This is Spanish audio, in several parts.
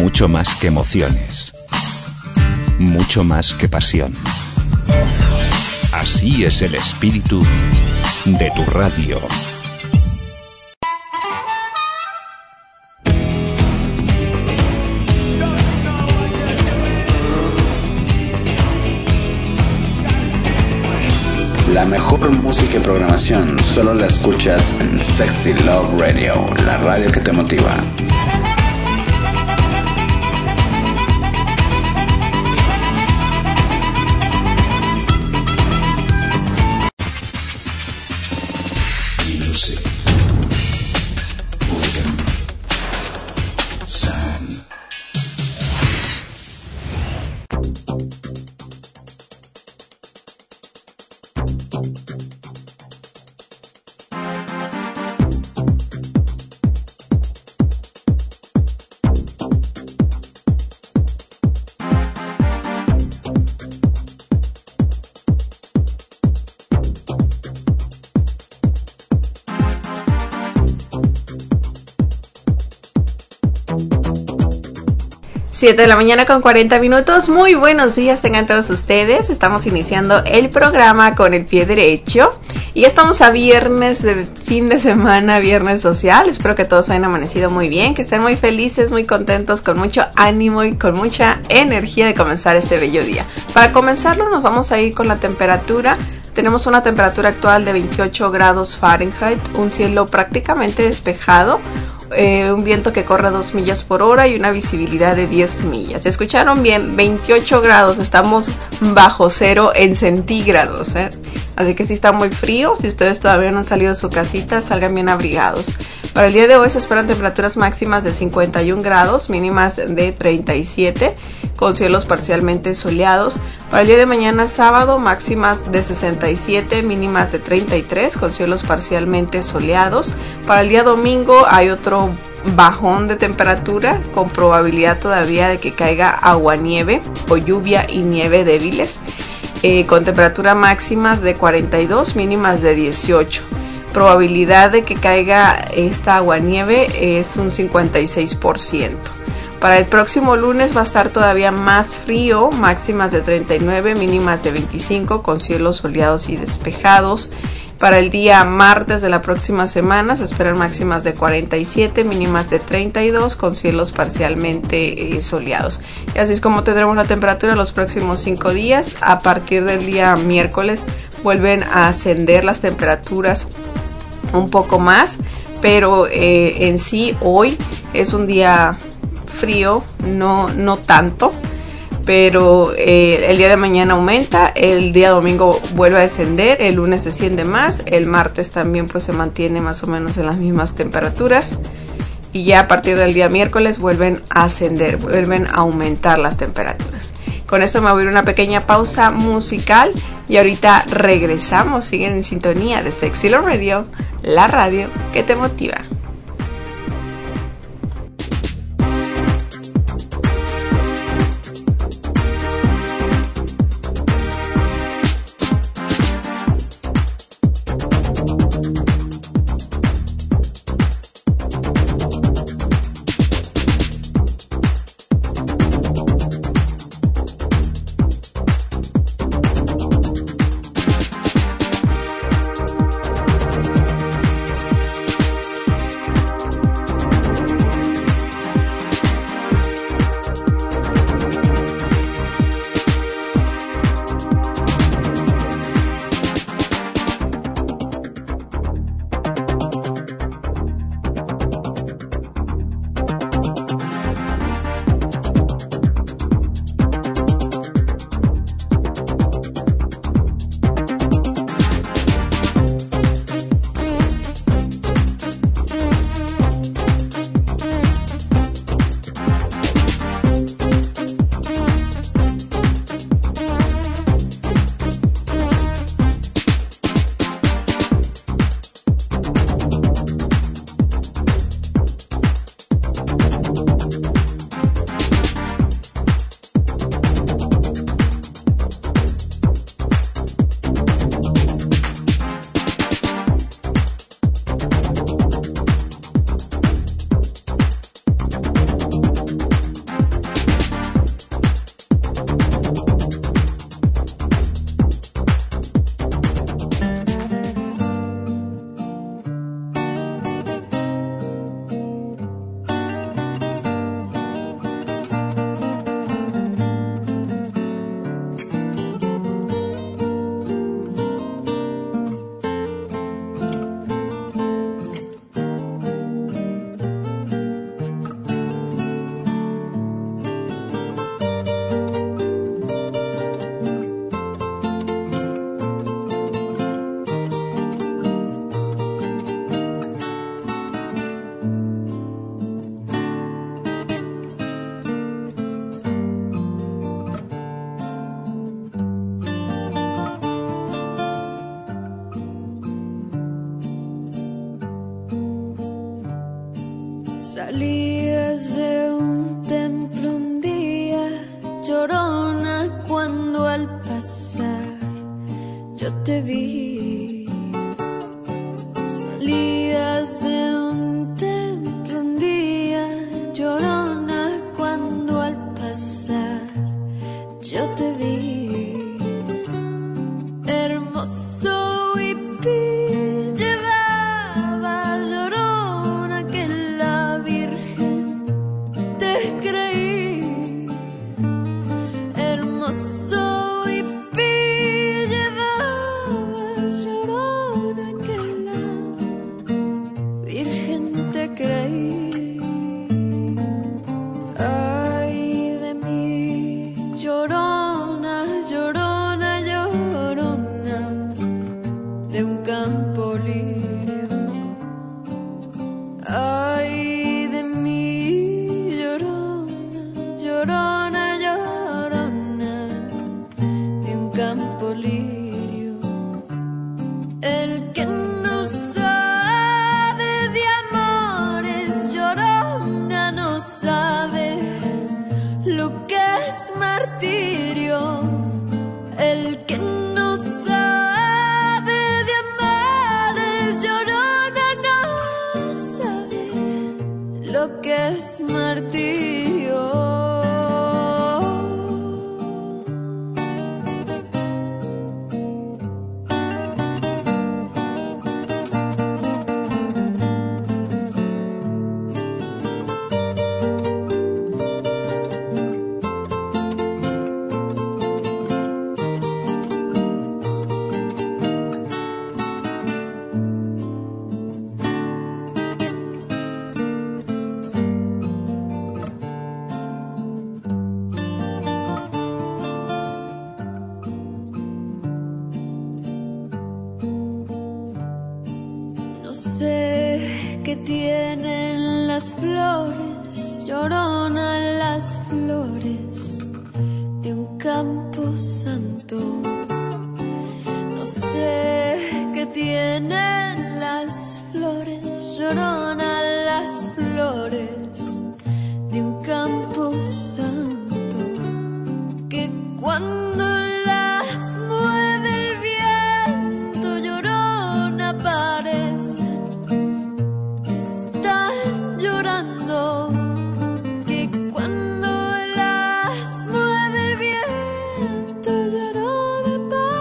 Mucho más que emociones. Mucho más que pasión. Así es el espíritu de tu radio. La mejor música y programación solo la escuchas en Sexy Love Radio, la radio que te motiva. Music, organ, sound. 7 de la mañana con 40 minutos. Muy buenos días tengan todos ustedes. Estamos iniciando el programa con el pie derecho. Y ya estamos a viernes de fin de semana, viernes social. Espero que todos hayan amanecido muy bien, que estén muy felices, muy contentos, con mucho ánimo y con mucha energía de comenzar este bello día. Para comenzarlo nos vamos a ir con la temperatura. Tenemos una temperatura actual de 28 grados Fahrenheit, un cielo prácticamente despejado, un viento que corre a 2 millas por hora y una visibilidad de 10 millas. ¿Escucharon bien? 28 grados, estamos bajo cero en centígrados, Así que sí está muy frío. Si ustedes todavía no han salido de su casita, salgan bien abrigados. Para el día de hoy se esperan temperaturas máximas de 51 grados, mínimas de 37, con cielos parcialmente soleados. Para el día de mañana sábado, máximas de 67, mínimas de 33, con cielos parcialmente soleados. Para el día domingo hay otro bajón de temperatura, con probabilidad todavía de que caiga aguanieve o lluvia y nieve débiles. Con temperatura máximas de 42, mínimas de 18. Probabilidad de que caiga esta aguanieve es un 56%. Para el próximo lunes va a estar todavía más frío, máximas de 39, mínimas de 25, con cielos soleados y despejados. Para el día martes de la próxima semana se esperan máximas de 47, mínimas de 32, con cielos parcialmente soleados. Y así es como tendremos la temperatura los próximos 5 días. A partir del día miércoles vuelven a ascender las temperaturas un poco más, pero en sí hoy es un día frío, no tanto. Pero el día de mañana aumenta, el día domingo vuelve a descender, el lunes desciende más, el martes también pues se mantiene más o menos en las mismas temperaturas y ya a partir del día miércoles vuelven a ascender, vuelven a aumentar las temperaturas. Con esto me voy a ir a una pequeña pausa musical y ahorita regresamos. Siguen en sintonía de Sexy Love Radio, la radio que te motiva. te vi, salías de un templo un día, llorona, cuando al pasar yo te vi, hermoso hippie, llevaba llorona que la Virgen te creí, hermoso hippie, llevaba llorona que la Virgen te creí. Ay de mí, llorona, llorona, llorona, de un campo lirio. Ay de mí, llorona, llorona, llorona, de un campo lirio. El que no sabe de amores, llorona, no sabe lo que es martirio. El que no sabe de amores, llorona, no sabe lo que es martirio. No sé qué tienen las flores, llorona, las flores de un campo santo. No sé qué tienen las flores, llorona, las flores de un campo santo, que cuando las mueve el viento, llorona, parecen que están llorando, que cuando las mueve el viento, llorona,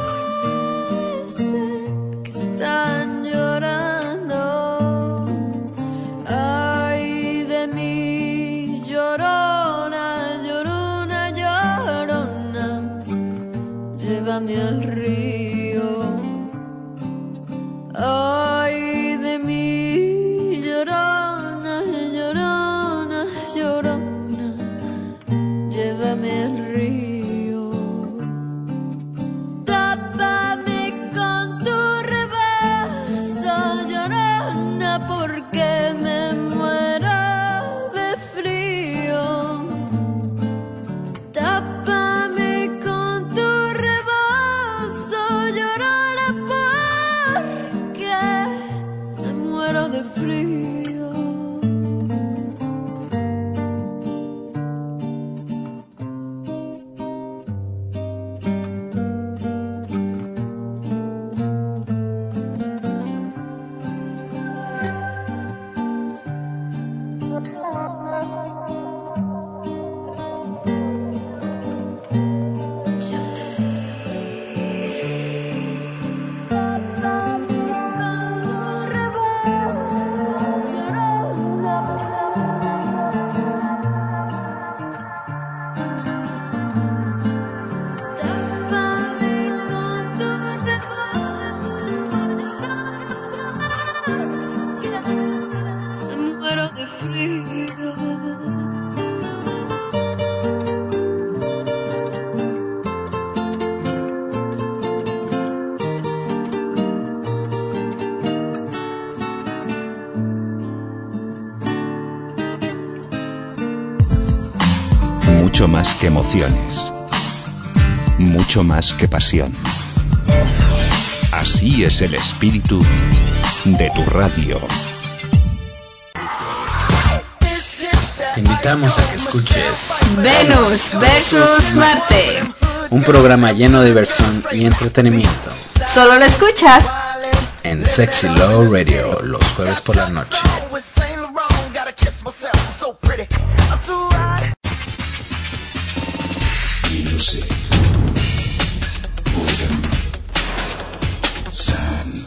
parecen que están llorando. Ay de mí, llorona, llorona, llorona, llévame al río. Ay de mí, llorona, llorona, llorona, llévame al río. Tápame con tu reverso, llorona, porque me muero de frío. Tápame con tu rebozo, llorona, porque me muero de frío. Me muero de frío. Mucho más que emociones. Mucho más que pasión. Así es el espíritu de tu radio. Te invitamos a que escuches Venus versus Marte. un programa lleno de diversión y entretenimiento. Solo lo escuchas en Sexy Love Radio los jueves por la noche. Music. Boredom. Sun.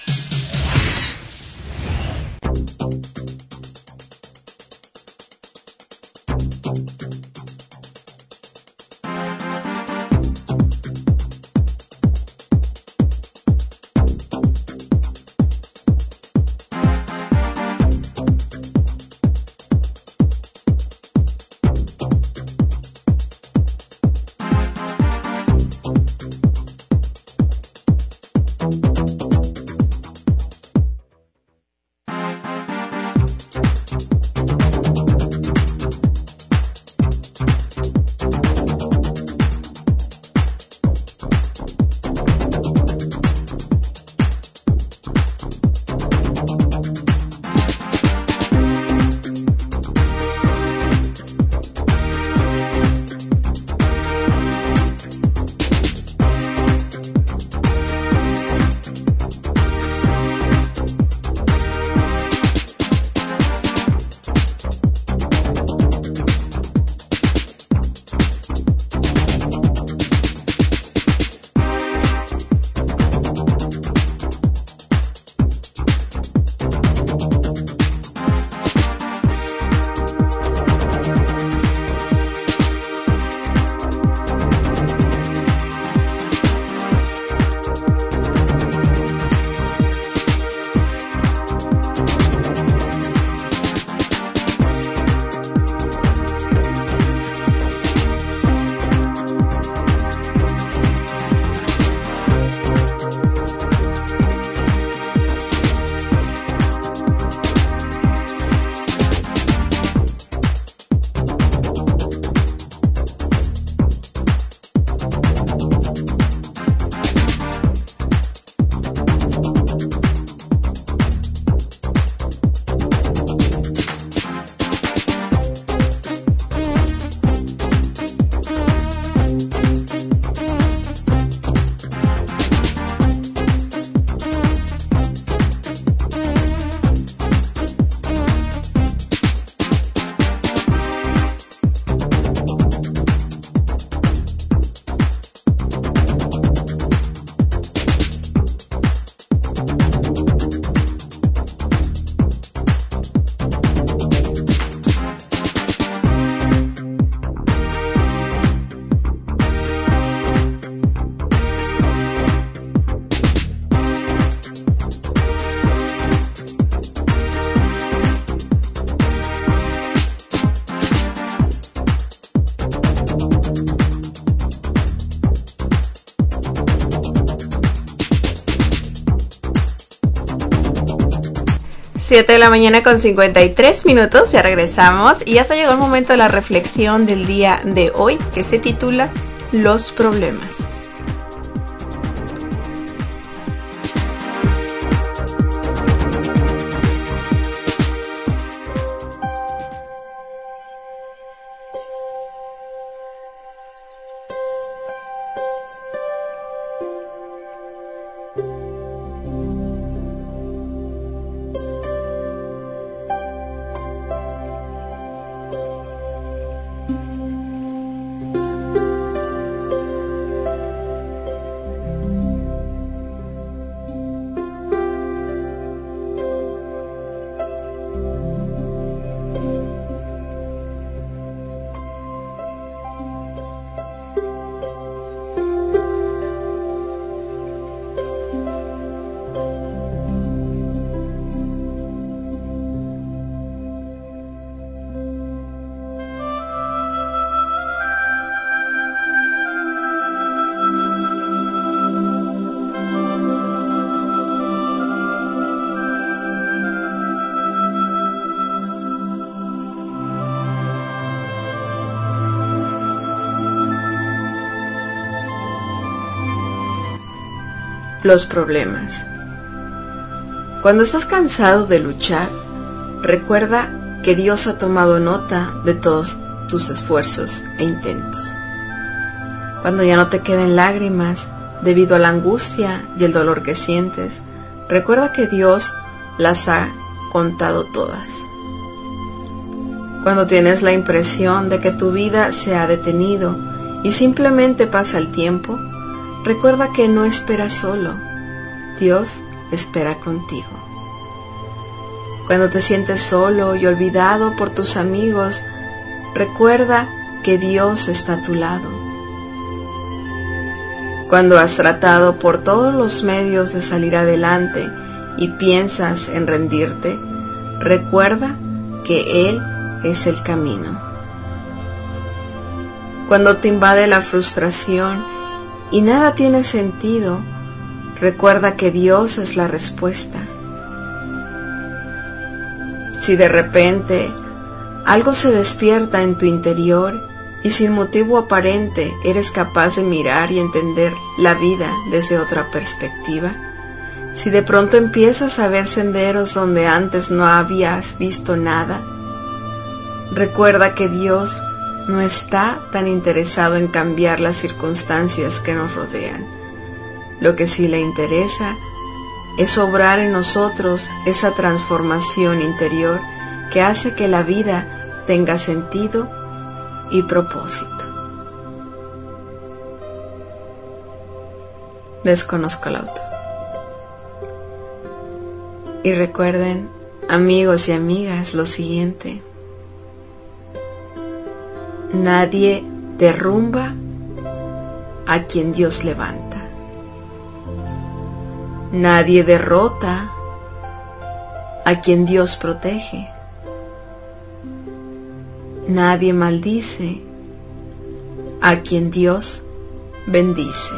Siete de la mañana con 53 minutos, ya regresamos y ya se llegó el momento de la reflexión del día de hoy, que se titula Los problemas. Los problemas. Cuando estás cansado de luchar, recuerda que Dios ha tomado nota de todos tus esfuerzos e intentos. Cuando ya no te queden lágrimas, Debido a la angustia y el dolor que sientes, recuerda que Dios las ha contado todas. Cuando tienes la impresión de que tu vida se ha detenido y simplemente pasa el tiempo, recuerda que no esperas solo, Dios espera contigo. Cuando te sientes solo y olvidado por tus amigos, recuerda que Dios está a tu lado. Cuando has tratado por todos los medios de salir adelante y piensas en rendirte, recuerda que Él es el camino. Cuando te invade la frustración y nada tiene sentido, recuerda que Dios es la respuesta. Si de repente algo se despierta en tu interior y sin motivo aparente eres capaz de mirar y entender la vida desde otra perspectiva, si de pronto empiezas a ver senderos donde antes no habías visto nada, recuerda que Dios no está tan interesado en cambiar las circunstancias que nos rodean. Lo que sí le interesa es obrar en nosotros esa transformación interior que hace que la vida tenga sentido y propósito. Desconozco el auto. Y recuerden, amigos y amigas, lo siguiente: nadie derrumba a quien Dios levanta. Nadie derrota a quien Dios protege. Nadie maldice a quien Dios bendice.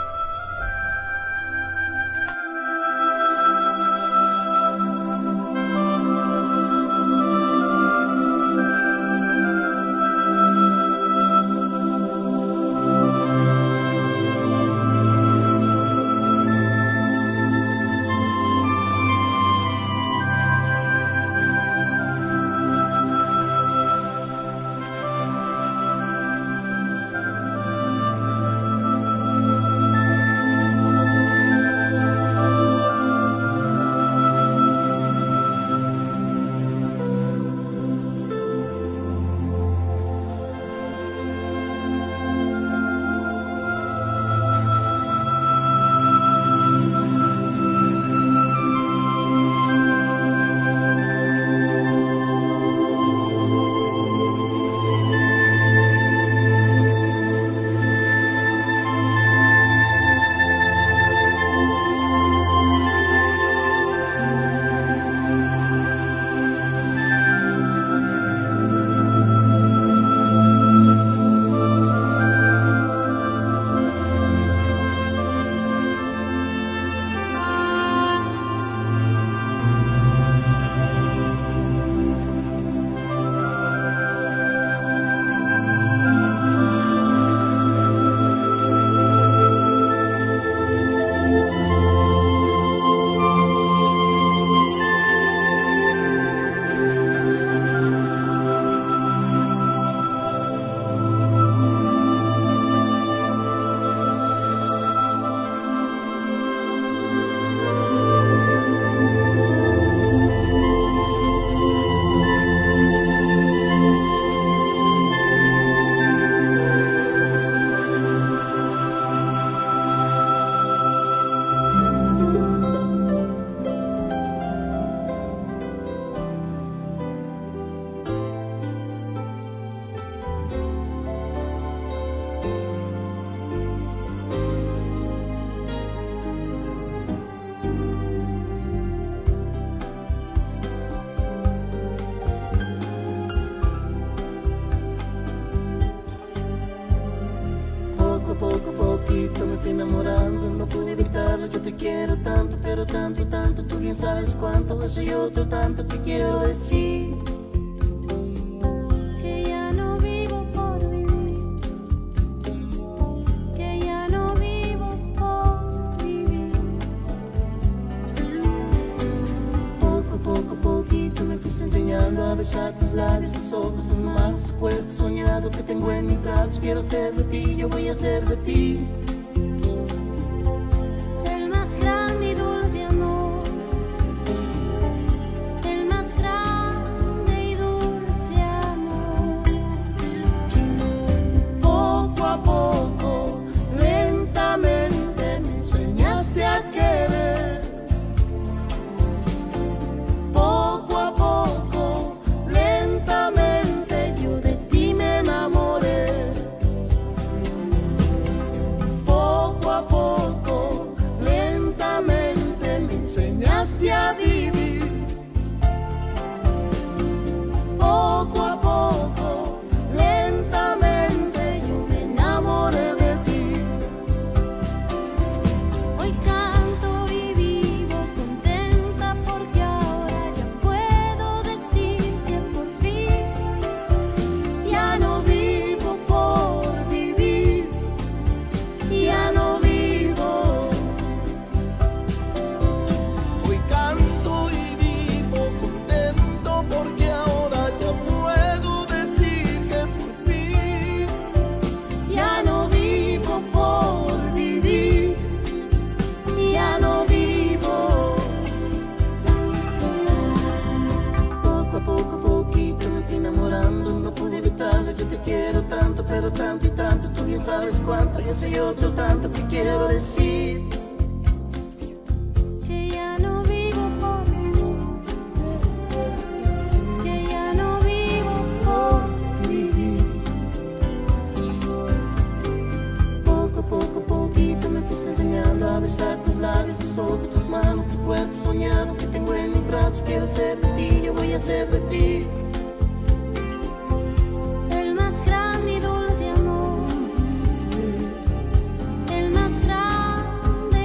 estoy enamorando, no pude evitarlo, yo te quiero tanto, pero tanto, tanto, tú bien sabes cuánto, eso y otro tanto te quiero decir. Que ya no vivo por vivir, que ya no vivo por vivir. Poco, poquito me fuiste enseñando a besar tus labios, tus ojos, tus manos, tu cuerpo soñado que tengo en mis brazos. Quiero ser de ti, yo voy a ser de ti. pero tanto y tanto, tú bien sabes cuánto, yo soy otro tanto que quiero decir. Que ya no vivo por vivir, que ya no vivo por vivir. Poco a poco, poquito me fuiste enseñando a besar tus labios, tus ojos, tus manos, tu cuerpo soñado que tengo en mis brazos. Quiero ser de ti, yo voy a ser de ti. El más grande y dulce amor, el más grande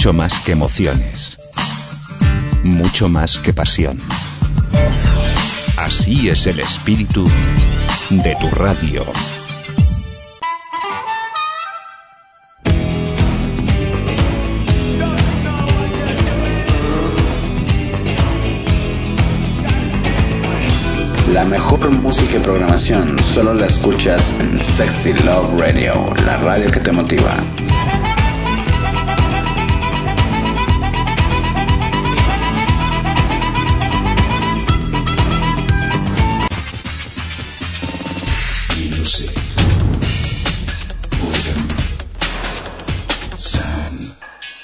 Mucho más que emociones. Mucho más que pasión. Así es el espíritu de tu radio. La mejor música y programación solo la escuchas en Sexy Love Radio, la radio que te motiva. Music. Rhythm. Sound.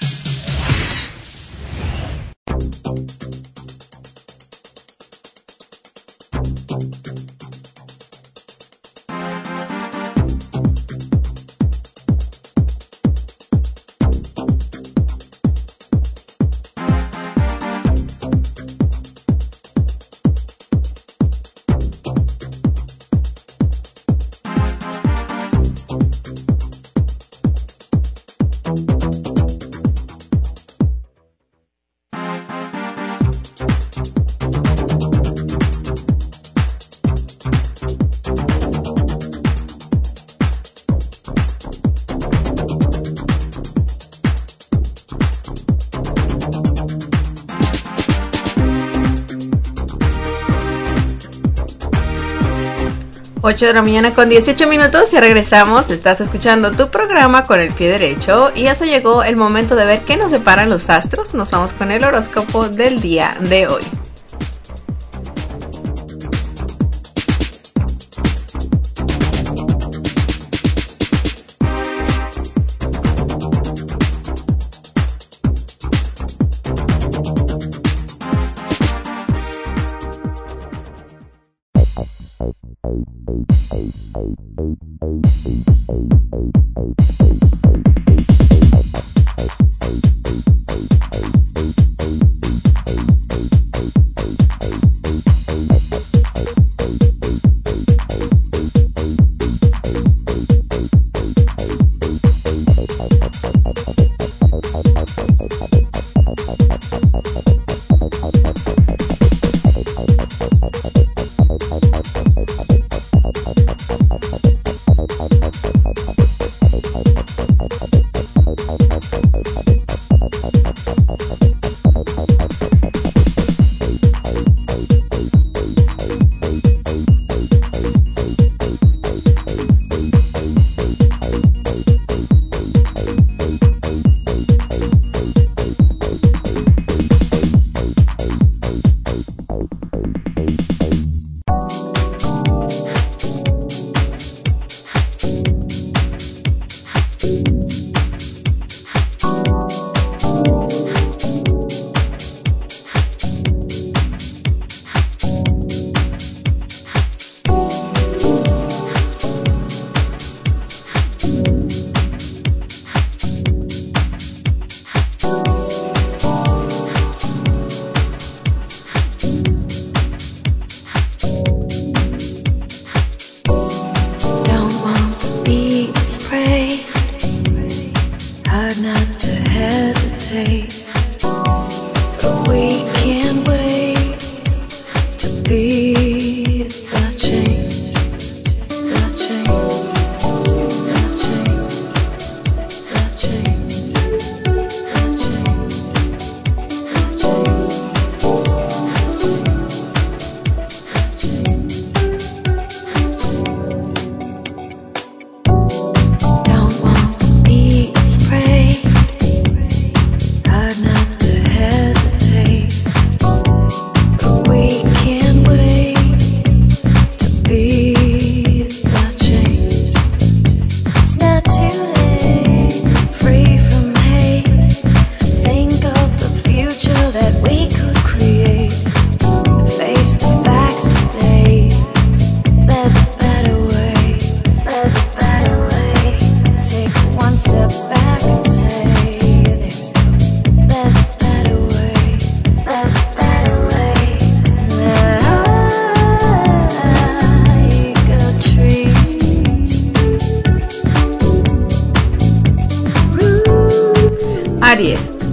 8 de la mañana con 18 minutos y regresamos. Estás escuchando tu programa con el pie derecho y ya se llegó el momento de ver qué nos deparan los astros. Nos vamos con el horóscopo del día de hoy.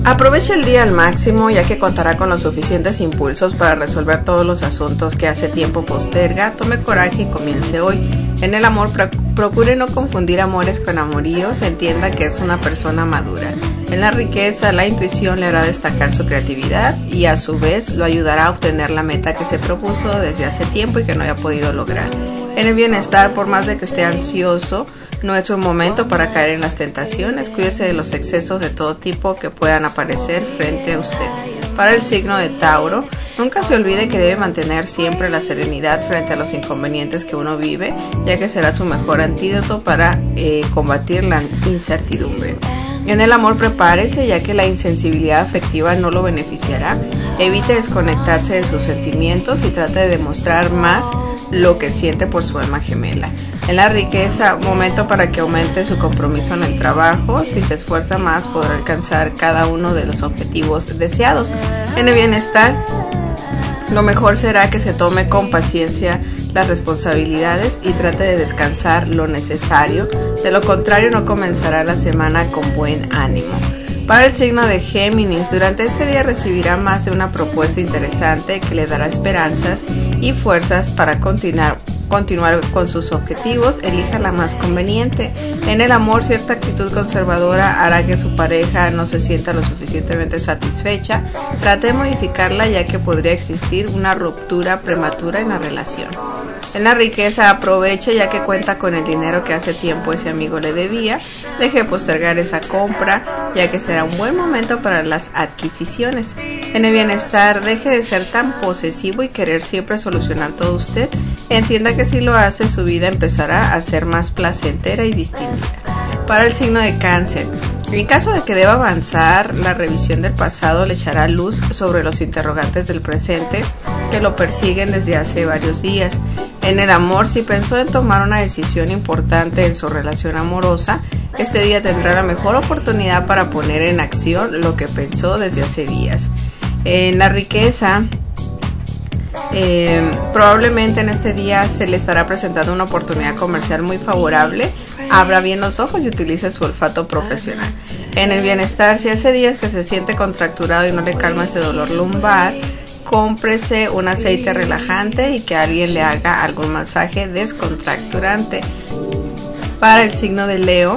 Aproveche el día al máximo, ya que contará con los suficientes impulsos para resolver todos los asuntos que hace tiempo posterga. Tome coraje y comience hoy. En el amor, procure no confundir amores con amoríos, entienda que es una persona madura. En la riqueza, la intuición le hará destacar su creatividad y a su vez lo ayudará a obtener la meta que se propuso desde hace tiempo y que no había podido lograr. En el bienestar, por más de que esté ansioso, no es un momento para caer en las tentaciones. Cuídese de los excesos de todo tipo que puedan aparecer frente a usted. Para el signo de Tauro, nunca se olvide que debe mantener siempre la serenidad frente a los inconvenientes que uno vive, ya que será su mejor antídoto para combatir la incertidumbre. En el amor, prepárese, ya que la insensibilidad afectiva no lo beneficiará. Evite desconectarse de sus sentimientos y trate de demostrar más lo que siente por su alma gemela. En la riqueza, momento para que aumente su compromiso en el trabajo. Si se esfuerza más, podrá alcanzar cada uno de los objetivos deseados. En el bienestar, lo mejor será que se tome con paciencia las responsabilidades y trate de descansar lo necesario. De lo contrario, no comenzará la semana con buen ánimo. Para el signo de Géminis, durante este día recibirá más de una propuesta interesante que le dará esperanzas y fuerzas para continuar con sus objetivos. Elija la más conveniente. En el amor, cierta actitud conservadora hará que su pareja no se sienta lo suficientemente satisfecha. Trate de modificarla, ya que podría existir una ruptura prematura en la relación. En la riqueza, aproveche, ya que cuenta con el dinero que hace tiempo ese amigo le debía. Deje de postergar esa compra, ya que será un buen momento para las adquisiciones. En el bienestar, deje de ser tan posesivo y querer siempre solucionar todo usted. Entienda que si lo hace, su vida empezará a ser más placentera y distinta. Para el signo de Cáncer, en caso de que deba avanzar, la revisión del pasado le echará luz sobre los interrogantes del presente que lo persiguen desde hace varios días. En el amor, si pensó en tomar una decisión importante en su relación amorosa, este día tendrá la mejor oportunidad para poner en acción lo que pensó desde hace días. En la riqueza, probablemente en este día se le estará presentando una oportunidad comercial muy favorable. Abra bien los ojos y utilice su olfato profesional. En el bienestar, si hace días que se siente contracturado y no le calma ese dolor lumbar, cómprese un aceite relajante y que alguien le haga algún masaje descontracturante. Para el signo de Leo,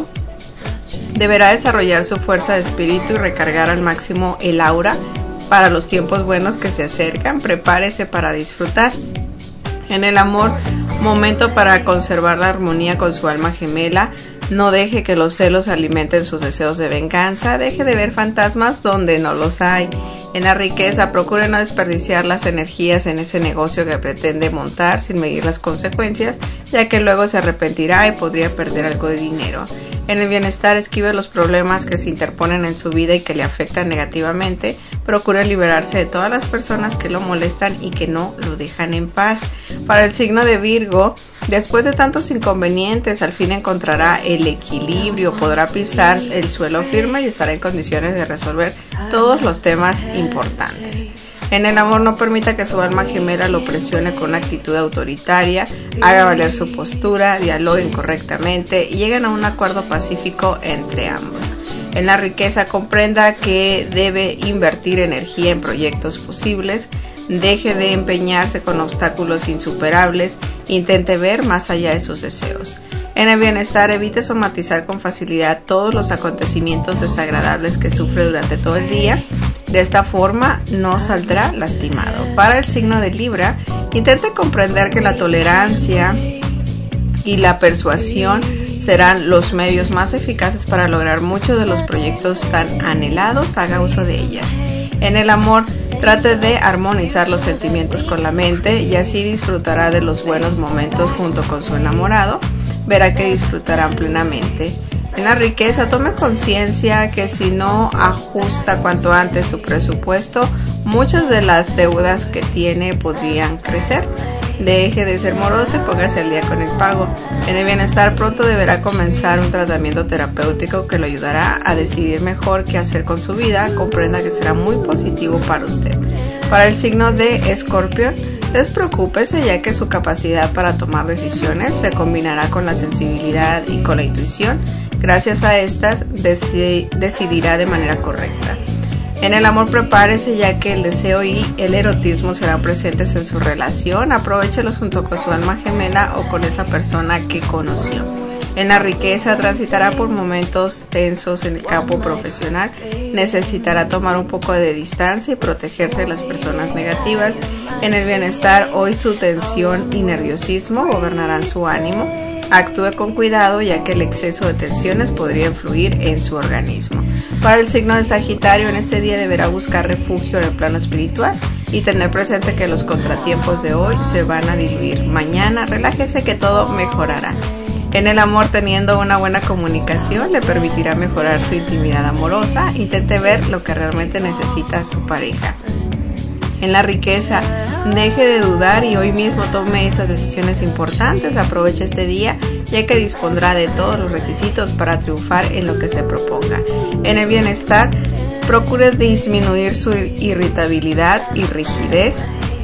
deberá desarrollar su fuerza de espíritu y recargar al máximo el aura para los tiempos buenos que se acercan. Prepárese para disfrutar. En el amor, momento para conservar la armonía con su alma gemela. No deje que los celos alimenten sus deseos de venganza. Deje de ver fantasmas donde no los hay. En la riqueza, procure no desperdiciar las energías en ese negocio que pretende montar sin medir las consecuencias, ya que luego se arrepentirá y podría perder algo de dinero. En el bienestar, esquive los problemas que se interponen en su vida y que le afectan negativamente. Procure liberarse de todas las personas que lo molestan y que no lo dejan en paz. Para el signo de Virgo, después de tantos inconvenientes, al fin encontrará el equilibrio, podrá pisar el suelo firme y estará en condiciones de resolver todos los temas importantes. En el amor, no permita que su alma gemela lo presione con una actitud autoritaria, haga valer su postura, dialoguen correctamente y lleguen a un acuerdo pacífico entre ambos. En la riqueza, comprenda que debe invertir energía en proyectos posibles, deje de empeñarse con obstáculos insuperables, intente ver más allá de sus deseos. En el bienestar, evite somatizar con facilidad todos los acontecimientos desagradables que sufre durante todo el día. De esta forma no saldrá lastimado. Para el signo de Libra, intente comprender que la tolerancia y la persuasión serán los medios más eficaces para lograr muchos de los proyectos tan anhelados. Haga uso de ellas. En el amor, trate de armonizar los sentimientos con la mente y así disfrutará de los buenos momentos junto con su enamorado. Verá que disfrutarán plenamente. En la riqueza, tome conciencia que si no ajusta cuanto antes su presupuesto, muchas de las deudas que tiene podrían crecer. Deje de ser moroso y póngase al día con el pago. En el bienestar, pronto deberá comenzar un tratamiento terapéutico que lo ayudará a decidir mejor qué hacer con su vida. Comprenda que será muy positivo para usted. Para el signo de Escorpio, despreocúpese, ya que su capacidad para tomar decisiones se combinará con la sensibilidad y con la intuición. Gracias a estas decidirá de manera correcta. En el amor prepárese, ya que el deseo y el erotismo serán presentes en su relación. Aprovéchelos junto con su alma gemela o con esa persona que conoció. En la riqueza transitará por momentos tensos en el campo profesional. Necesitará tomar un poco de distancia y protegerse de las personas negativas. En el bienestar, hoy su tensión y nerviosismo gobernarán su ánimo. Actúe con cuidado, ya que el exceso de tensiones podría influir en su organismo. Para el signo de Sagitario, en este día deberá buscar refugio en el plano espiritual y tener presente que los contratiempos de hoy se van a diluir. Mañana, relájese que todo mejorará. En el amor, teniendo una buena comunicación, le permitirá mejorar su intimidad amorosa. Intente ver lo que realmente necesita su pareja. En la riqueza, deje de dudar y hoy mismo tome esas decisiones importantes. Aproveche este día, ya que dispondrá de todos los requisitos para triunfar en lo que se proponga. En el bienestar, procure disminuir su irritabilidad y rigidez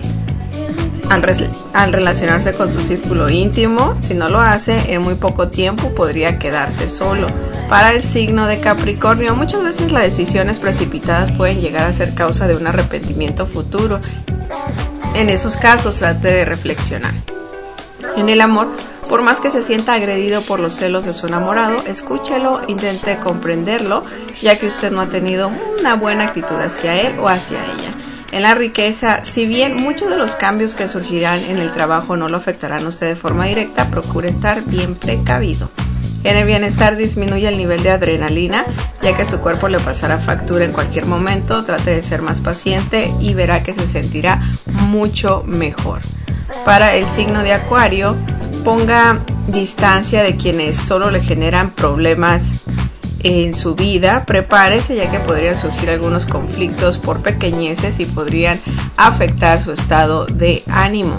al relacionarse con su círculo íntimo. Si no lo hace, en muy poco tiempo podría quedarse solo. Para el signo de Capricornio, muchas veces las decisiones precipitadas pueden llegar a ser causa de un arrepentimiento futuro. En esos casos, trate de reflexionar. En el amor, por más que se sienta agredido por los celos de su enamorado, escúchelo, intente comprenderlo, ya que usted no ha tenido una buena actitud hacia él o hacia ella. En la riqueza, si bien muchos de los cambios que surgirán en el trabajo no lo afectarán a usted de forma directa, procure estar bien precavido. En el bienestar, disminuye el nivel de adrenalina, ya que su cuerpo le pasará factura en cualquier momento. Trate de ser más paciente y verá que se sentirá mucho mejor. Para el signo de Acuario, ponga distancia de quienes solo le generan problemas en su vida. Prepárese, ya que podrían surgir algunos conflictos por pequeñeces y podrían afectar su estado de ánimo.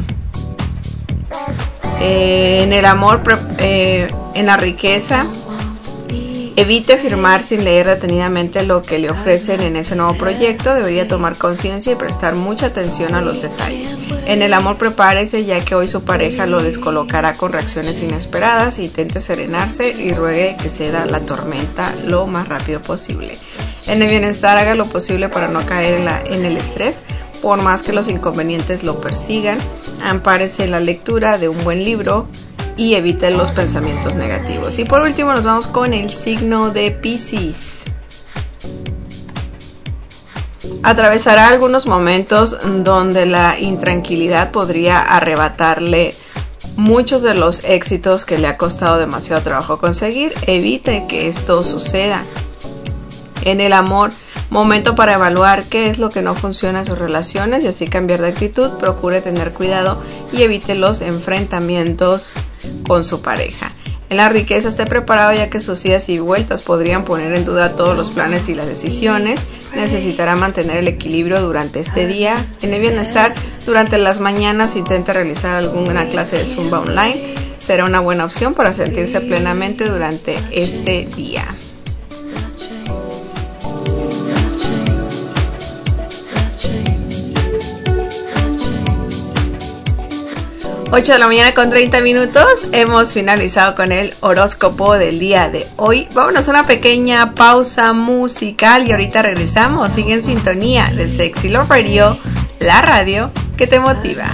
En el amor, en la riqueza, evite firmar sin leer detenidamente lo que le ofrecen en ese nuevo proyecto. Debería tomar conciencia y prestar mucha atención a los detalles. En el amor, prepárese, ya que hoy su pareja lo descolocará con reacciones inesperadas. Intente serenarse y ruegue que ceda la tormenta lo más rápido posible. En el bienestar, haga lo posible para no caer en el estrés, por más que los inconvenientes lo persigan. Ampárese en la lectura de un buen libro y evite los pensamientos negativos. Y por último, nos vamos con el signo de Piscis. Atravesará algunos momentos donde la intranquilidad podría arrebatarle muchos de los éxitos que le ha costado demasiado trabajo conseguir. Evite que esto suceda. En el amor, momento para evaluar qué es lo que no funciona en sus relaciones y así cambiar de actitud. Procure tener cuidado y evite los enfrentamientos con su pareja. En la riqueza, esté preparado, ya que sus idas y vueltas podrían poner en duda todos los planes y las decisiones. Necesitará mantener el equilibrio durante este día. En el bienestar, durante las mañanas intente realizar alguna clase de Zumba online. Será una buena opción para sentirse plenamente durante este día. Ocho de la mañana con 30 minutos. Hemos finalizado con el horóscopo del día de hoy. Vámonos a una pequeña pausa musical y ahorita regresamos. Sigue en sintonía de Sexy Love Radio, la radio que te motiva.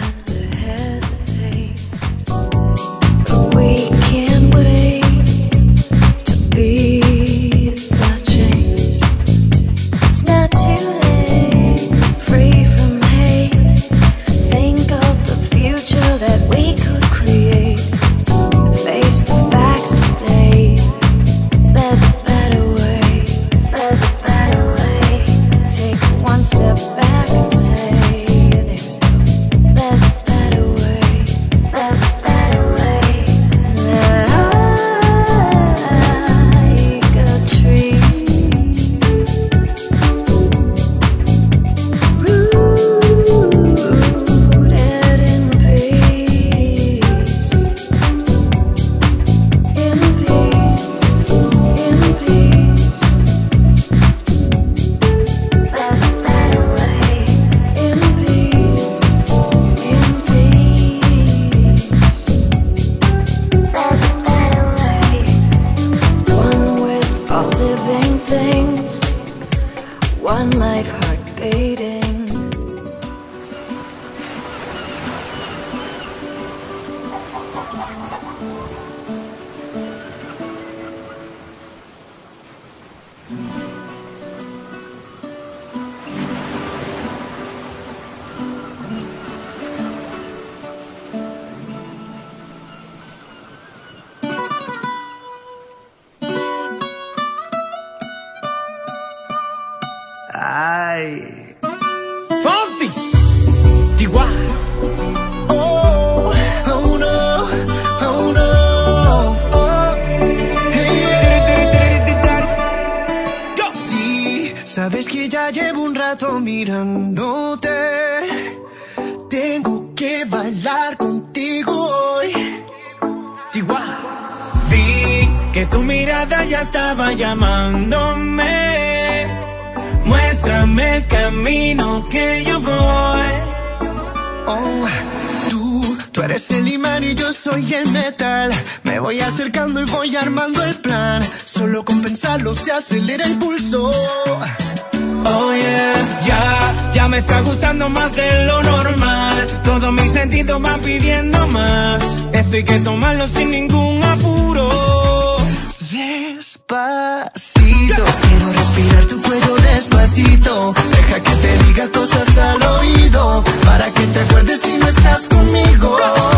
Step back and say there's one life heart beating. Ay, Fonsi, Chihuahua. Oh, oh no, oh no, oh. Hey, go. Sí, sabes que ya llevo un rato mirándote. Tengo que bailar contigo hoy. Chihuahua. Vi que tu mirada ya estaba llamándome. Muéstrame el camino que yo voy. Oh, tú eres el imán y yo soy el metal. Me voy acercando y voy armando el plan. Solo con pensarlo se acelera el pulso. Oh yeah, ya me está gustando más de lo normal. Todos mis sentidos van pidiendo más. Esto hay que tomarlo sin ningún apuro. Despacito, quiero respirar tu cuello despacito. Deja que te diga cosas al oído, para que te acuerdes si no estás conmigo.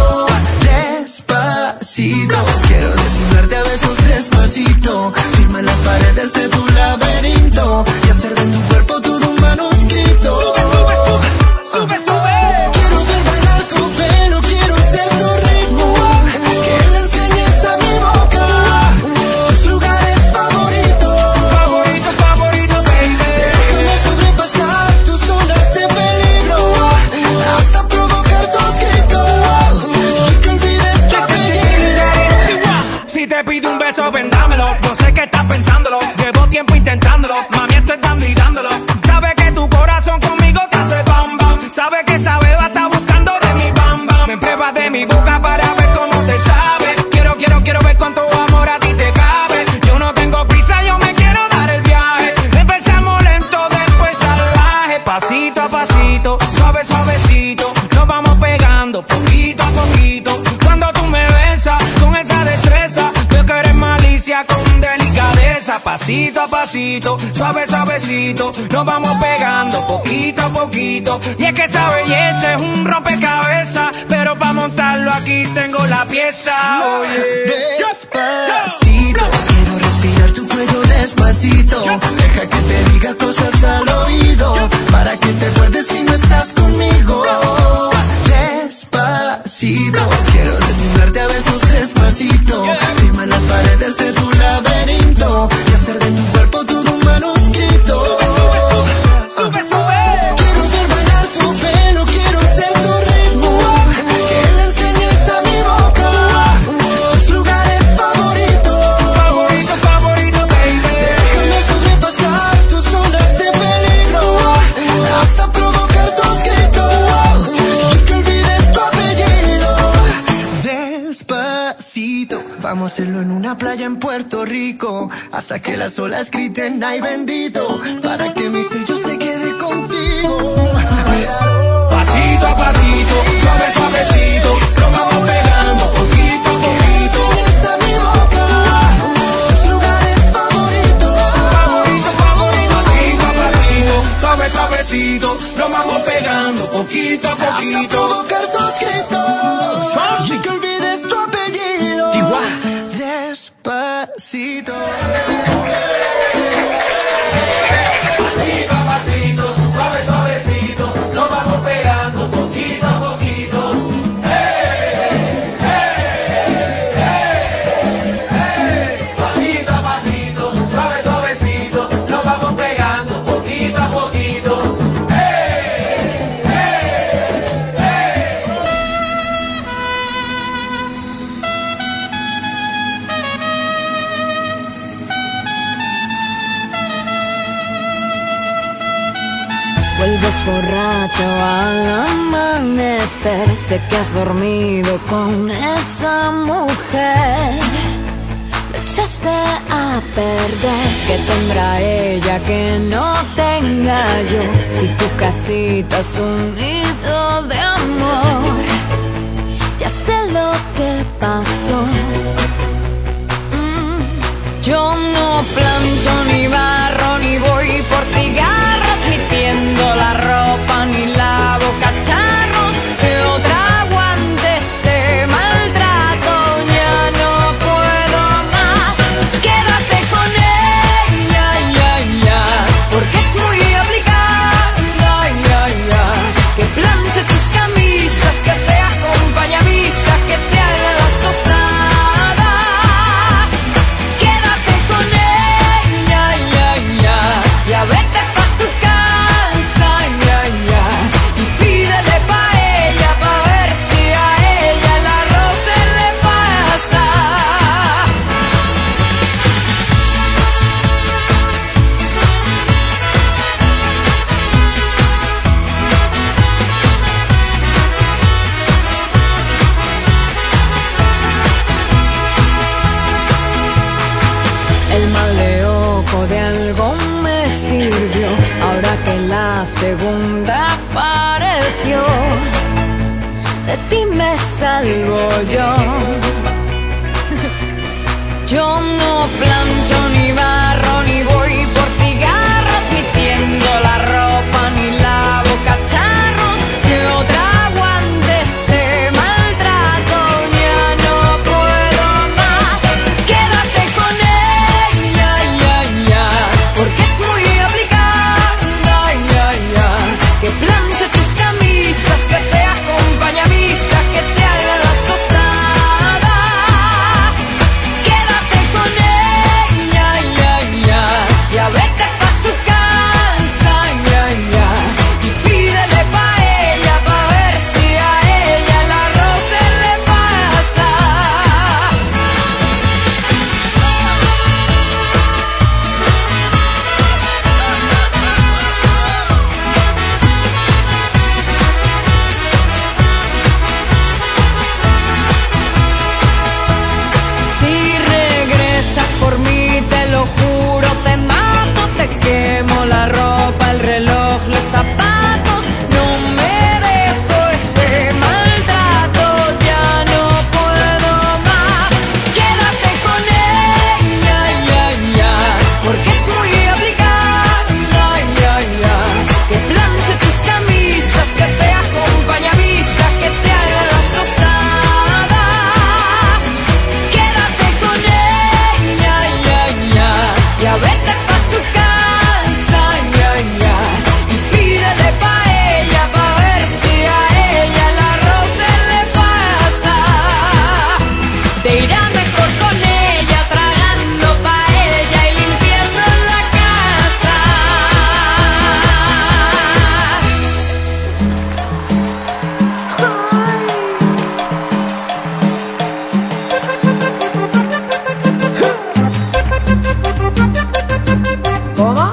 Despacito, quiero desnudarte a besos despacito. Firma en las paredes de tu laberinto y hacer de tu cuerpo todo un manuscrito. Sube, sube, sube, sube. Quiero ver bailar tu pelo, quiero ser tu ritmo. Que le enseñes a mi boca tus lugares favoritos. Favorito, favorito, baby. Déjame sobrepasar tus zonas de peligro hasta provocar tus gritos y que olvides tu apellido. Si te pido un beso, vendámelo. Yo sé que estás pensándolo. Llevo tiempo intentándolo. Mami, estoy dando y dándolo. Sabe que tu corazón conmigo te hace bam bam. Sabe que esa beba está buscando de mi bam bam. Me pruebas de mi boca para ver cómo te sabe. Quiero ver cuánto amor a ti te cabe. Yo no tengo prisa, yo me quiero dar el viaje. Empezamos lento, después salvaje. Pasito a pasito, suave, suavecito. Nos vamos pegando poquito a poquito. Cuando tú me besas con esa destreza, veo que eres malicia con delicadeza. Pasito a pasito, suave, suavecito. Nos vamos pegando poquito a poquito. Y es que esa belleza es un rompecabezas, pero para montarlo aquí tengo la pieza. Despacito, quiero respirar tu cuello despacito. Deja que te diga cosas al oído, para que te acuerdes si no estás conmigo. Despacito, quiero desnudarte a besos despacito. Firma en las paredes de tu laberinto y hacer de tu cuerpo todo un manuscrito. Sube, sube. Quiero ver bailar tu pelo, quiero ser tu ritmo. Que le enseñes a mi boca tus lugares favoritos. Favorito, favorito, baby. Déjame sobrepasar tus zonas de peligro hasta provocar tus gritos y que olvides tu apellido. Despacito, vamos a hacerlo en una playa en Puerto Rico, hasta que las olas griten ay bendito, para que mi sello se quede contigo. Pasito a pasito, suave, suavecito, lo vamos pegando poquito a poquito. Enseñas a mi boca tus lugares favoritos. Favorito, favorito. Pasito a pasito, suave, suavecito, lo vamos pegando poquito a poquito. Hasta provocar tus gritos y que olvides tu apellido. Despacito. Pasito a pasito, suave, suavecito, lo vamos pegando poquito a poquito. Hey, hey, hey, hey. Pasito a pasito, suave, suavecito, lo vamos pegando poquito a poquito. Hey, hey, hey. Vuelves borracho al amanecer. Sé que has dormido con esa mujer. Lo echaste a perder? ¿Qué tendrá ella que no tenga yo? Si tu casita es un nido de amor, ya sé lo que pasó. Yo no plancho ni barro, ni voy por cigarros, ni tiendo la ropa, ni lavo cacharros. Que otra aguante este maltrato, ya no puedo más. Quédate con ella, ya, ya, porque es muy aplicada, ya, ya. Que planche tus camisas, que te acompañe a misa, que te haga las tostadas. Quédate con ella, ya, ya, ya vete pa' su casa, ya, ya. Y pídele pa' ella, pa' ver si a ella el arroz se le pasa. El maleoco de algo me sirvió, ahora que la segunda apareció. De ti me salvo yo. Yo no plancho ni barro, ni voy por cigarros, ni tiendo la ropa, ni lavo cacharros. Que otra aguante este maltrato, ya no puedo más. Quédate con ella, ya, ya, porque es muy aplicada, ya, ya. Que planche tus camisas, que te acompañe a misa, que te haga las tostadas. Quédate con ella, ya, ya, ya vete pa' su casa, ya, ya. Y pídele pa' ella, pa' ver si a ella el arroz se le pasa. Si regresas por mí, te lo juro, te mato, te quemo la ropa, el reloj, los zapatos. No merezco este maltrato, ya no puedo más. Quédate con ella, ya, ya, porque es muy aplicada, ya, ya. Que planche tus camisas, que te acompañe a misa, que te haga las tostadas. Quédate con ella, ya, ya, ya vete pa' su casa, ya, ya. Y pídele pa' ella, pa' ver si a ella el arroz se le pasa. Te irá mejor con ella, tragando pa' ella y limpiando la casa. ¿Cómo?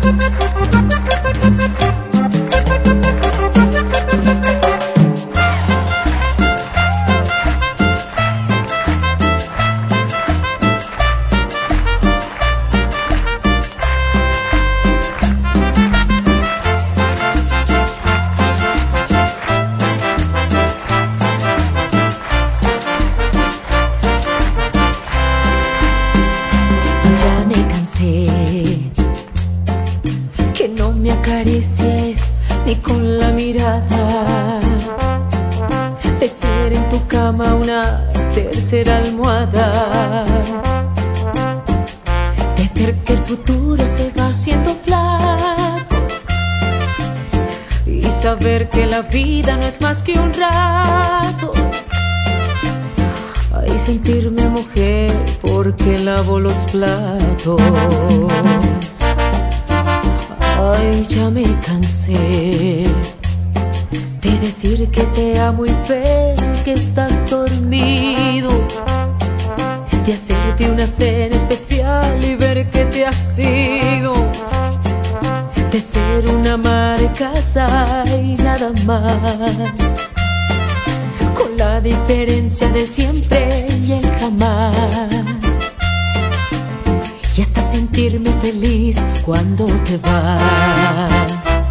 Ya me cansé que no me acaricies ni con la mirada, de ser en tu cama una tercera almohada, de ver que el futuro se va haciendo flaco y saber que la vida no es más que un rato. Ay, sentirme mujer porque lavo los platos. Ay, ya me cansé de decir que te amo y ver que estás dormido, de hacerte una cena especial y ver que te has ido, de ser una ama de casa y nada más, con la diferencia del siempre y el jamás. Y hasta feliz cuando te vas.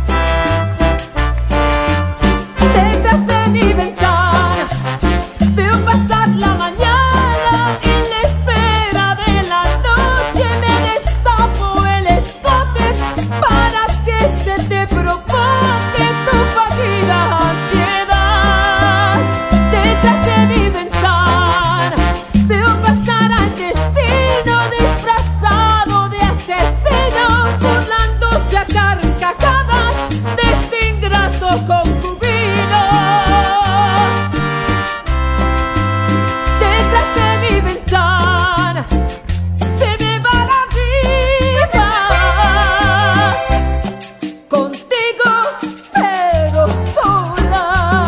Detrás de mi ventana veo pasar la mañana y en la espera de la noche me destapo el escote para que se te provoque tu fallida ansiedad. Detrás de mi ventana veo pasar al destino disfrazado de asesino, burlándose a carcajadas de este ingrato concubino. Detrás de mi ventana se me va la vida, contigo pero sola.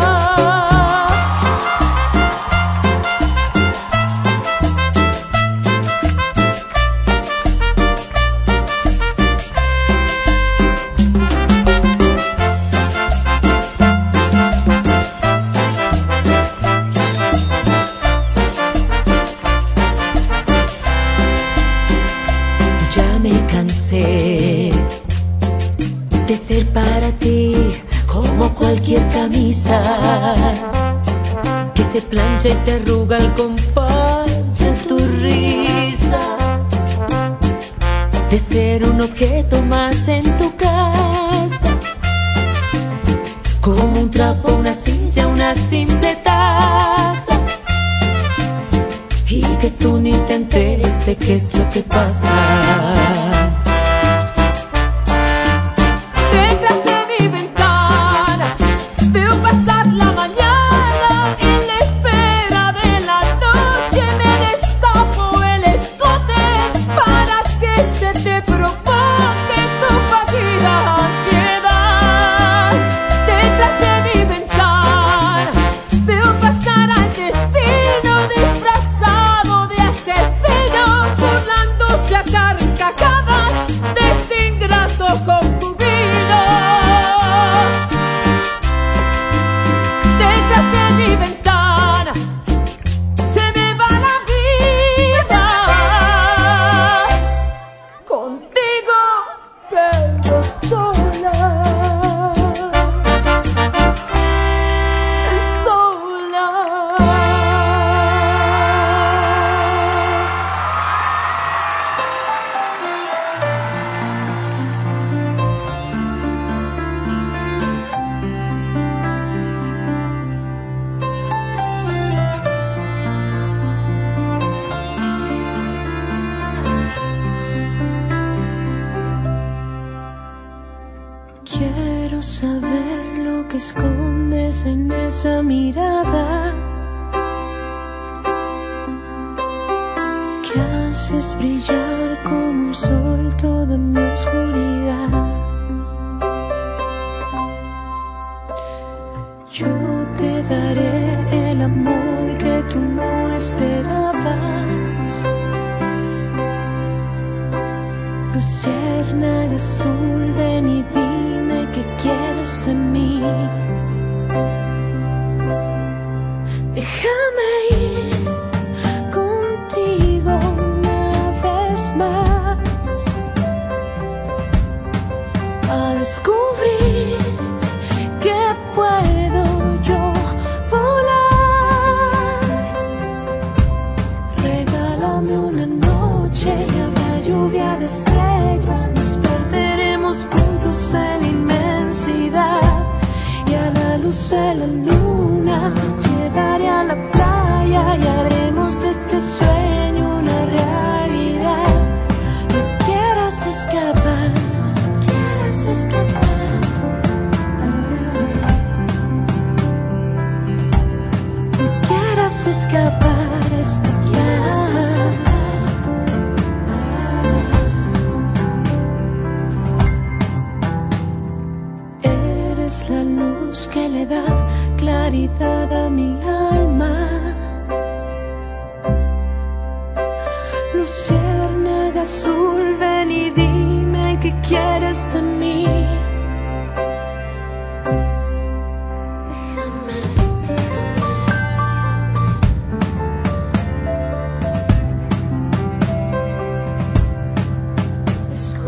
Ya me cansé de ser para ti como cualquier camisa que se plancha y se arruga al compás de tu risa, de ser un objeto más en tu casa, como un trapo, una silla, una simple taza, y que tú ni te enteres de qué es lo que pasa. Detrás de mi ventana veo pasar la mañana y en la espera de la noche me destapo el escote para que se te provoque tu fallida ansiedad. Detrás de mi ventana veo pasar al destino disfrazado de asesino, burlándose a carcajadas de este ingrato concubino. Detrás de mi ventana se me va la vida, contigo pero sola. Quiero saber lo que escondes en esa mirada que haces brillar como un sol toda mi oscuridad. Yo te daré el amor que tú no esperabas. Luciérnaga azul, ven y dime qué quieres de mí. Déjame ir contigo una vez más a descubrir que puedo yo volar. Regálame una noche y habrá lluvia de estrellas. Nos perderemos juntos en la inmensidad y a la luz de la luna te llevaré a la playa y haremos de este sueño una realidad. No quieras escapar, no quieras escapar. No quieras escapar, escapar. Eres la luz que le da claridad a mi alma. Luciérnaga azul, ven y dime qué quieres de mí. Descubrir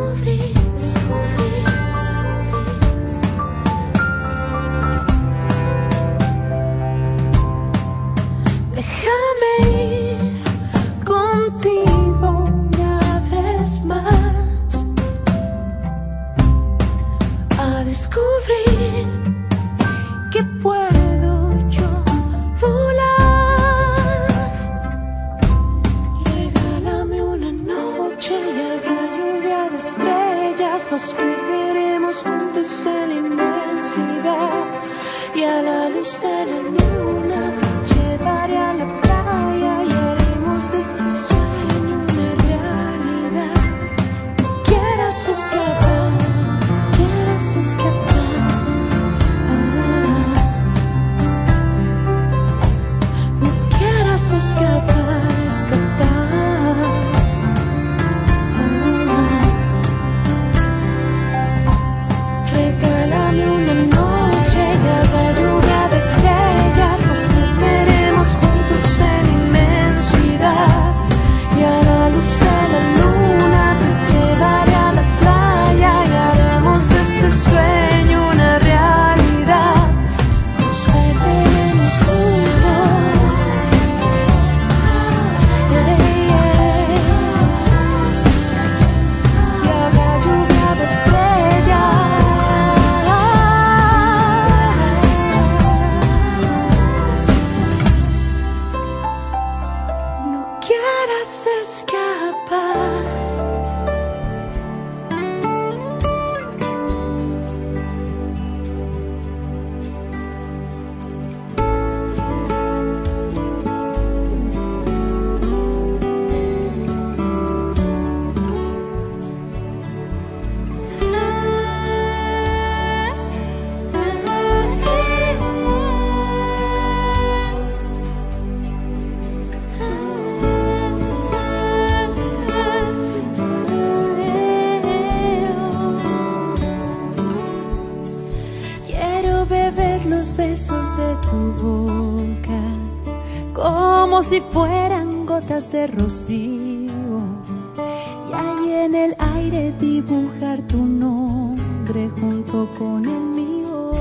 como si fueran gotas de rocío, y ahí en el aire dibujar tu nombre junto con el mío.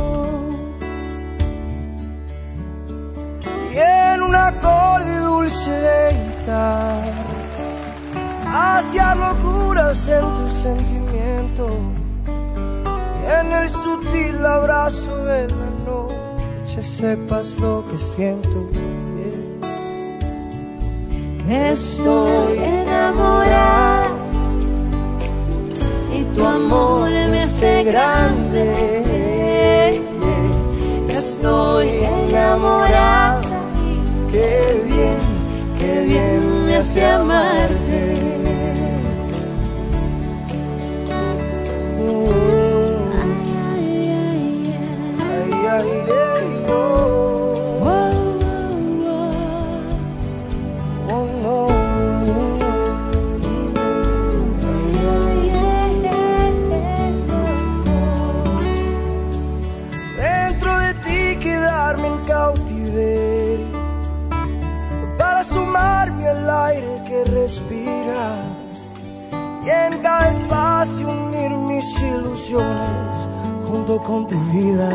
Y en un acorde dulce de guitarra, hacia locuras en tus sentimientos, y en el sutil abrazo de la noche sepas lo que siento. Estoy enamorada y tu amor me hace grande. Estoy enamorada y qué bien me hace amarte. Y en cada espacio unir mis ilusiones junto con tu vida.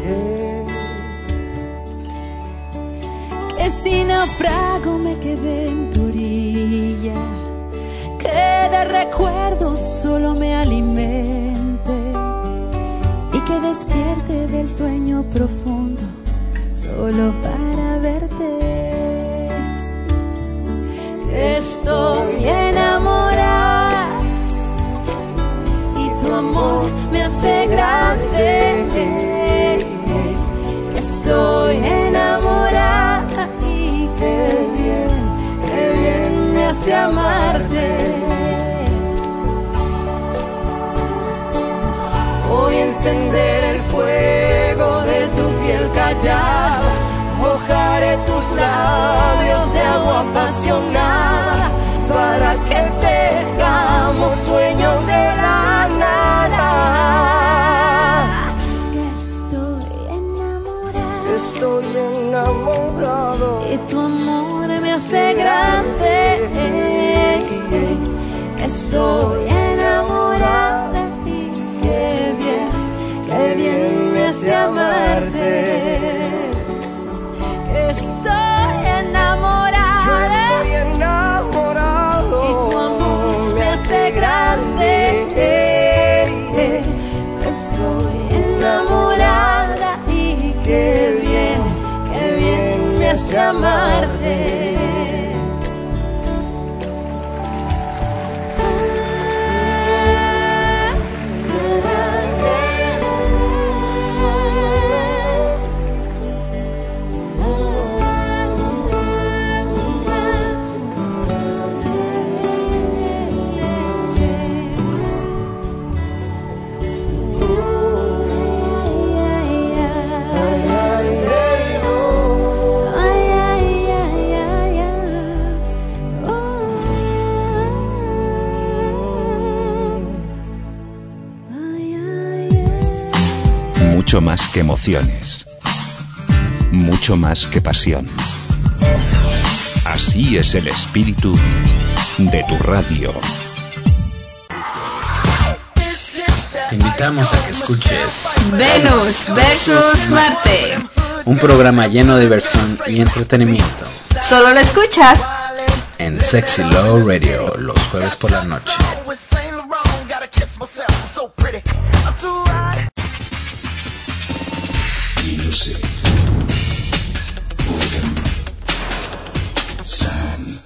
Que si naufrago me quedé en tu orilla, que de recuerdos solo me alimente y que despierte del sueño profundo solo para verte. Estoy enamorada y tu amor me hace grande. Estoy enamorada y qué bien me hace amarte. Voy a encender el fuego de tu piel callada, mojaré tus labios de agua apasionada para que tengamos sueños de la nada. Estoy enamorado y tu amor me hace grande. Estoy enamorada y qué bien me hace amarte. Estoy enamorado y tu amor me hace grande. Estoy enamorada y qué bien me hace amarte. Mucho más que emociones, mucho más que pasión. Así es el espíritu de tu radio. Te invitamos a que escuches Venus versus Marte. un programa lleno de diversión y entretenimiento Solo lo escuchas en Sexy Love Radio los jueves por la noche. Music. Boredom. Sound.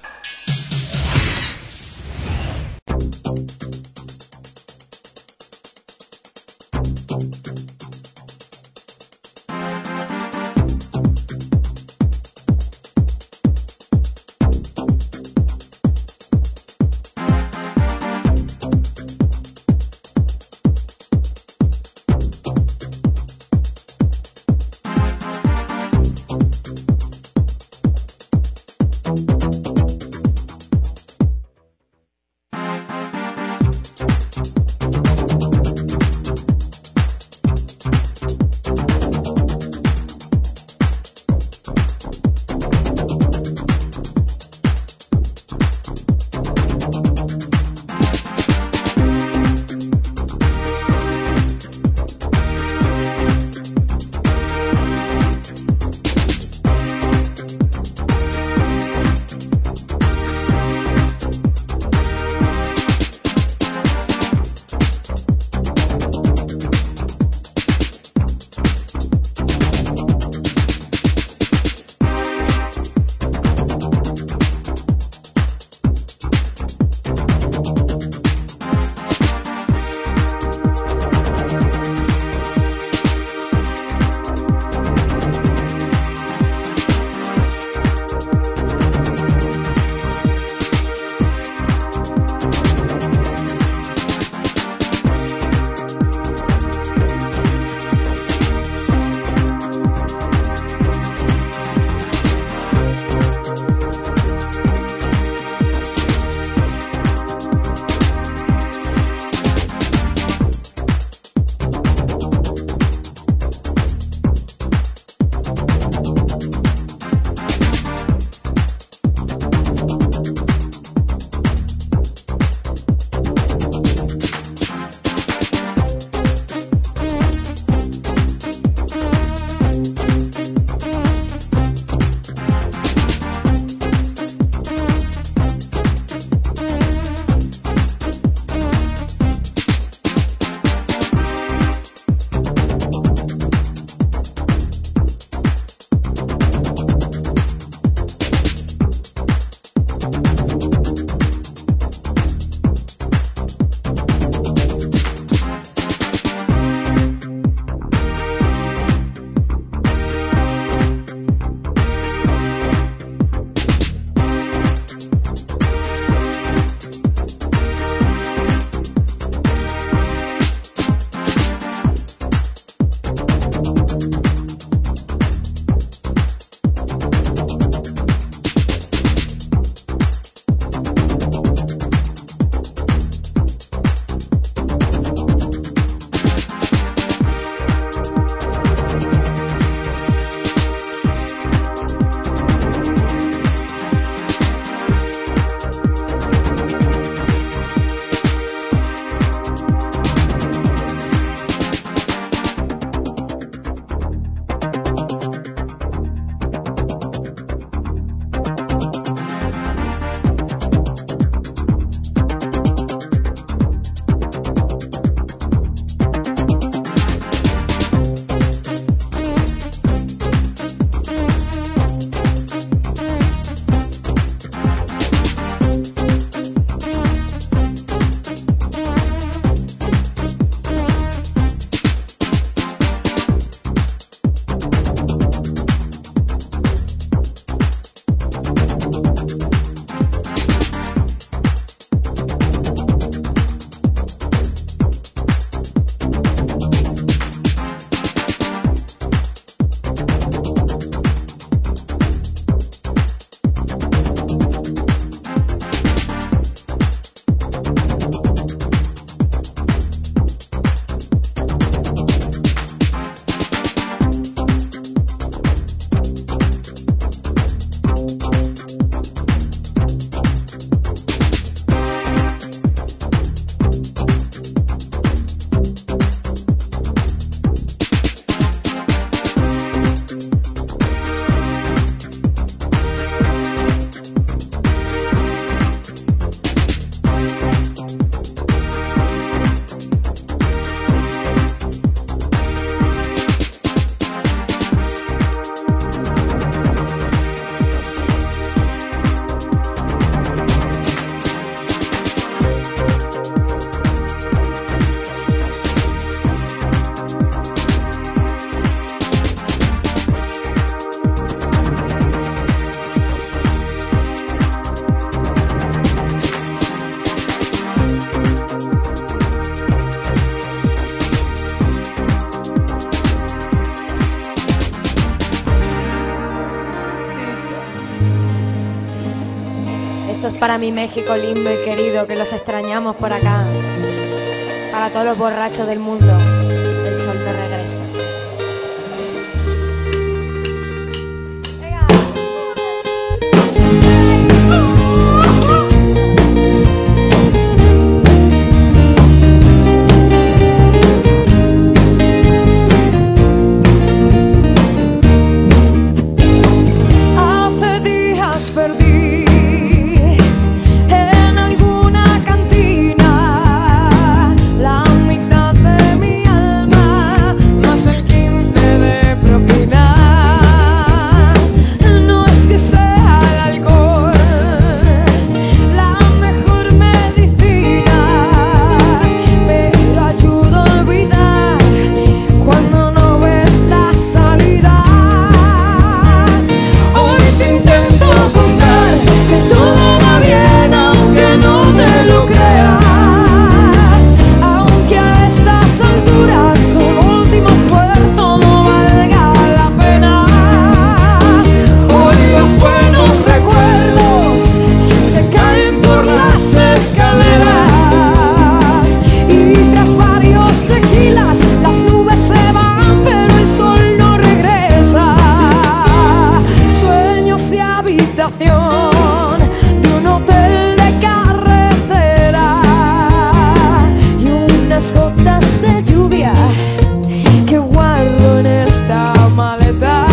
Para mi México lindo y querido, que los extrañamos por acá. Para todos los borrachos del mundo, el sol no regresa. Hace días perdí en alguna cantina la mitad de mi alma, más el 15 de propina. No es que sea el alcohol la mejor medicina, pero ayuda a olvidar cuando no ves la salida. Hoy te intento contar que todo va bien, aunque no te lo creas, aunque a estas alturas un último esfuerzo no valga la pena. Hoy los buenos recuerdos se caen por las escaleras y tras varios tequilas las nubes se van, pero el sol no regresa. Sueños de habitación de un hotel de carretera y unas gotas de lluvia que guardo en esta maleta.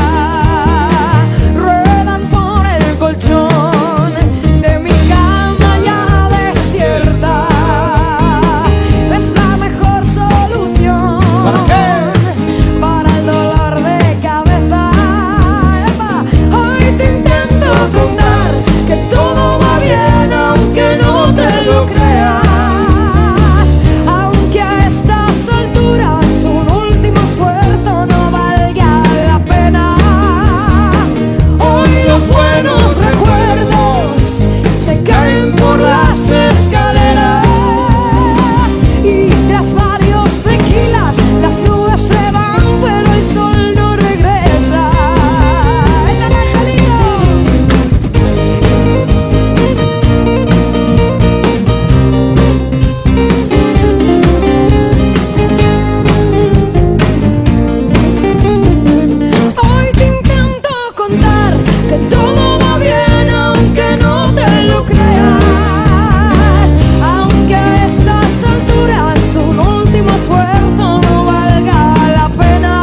Ruedan por el colchón de mi cama ya desierta. Es la mejor solución para el dolor de cabeza. Epa, hoy te intento contar que todo va bien, aunque no te lo creas, aunque a estas alturas un último esfuerzo no valga la pena. Hoy los buenos recuerdos se caen por las escaleras y tras varios tequilas las nubes se van, pero el sol no regresa. ¡Échale, Angelito! Hoy te intento contar que todo va bien, aunque no te lo creas, aunque a estas alturas un último esfuerzo no valga la pena.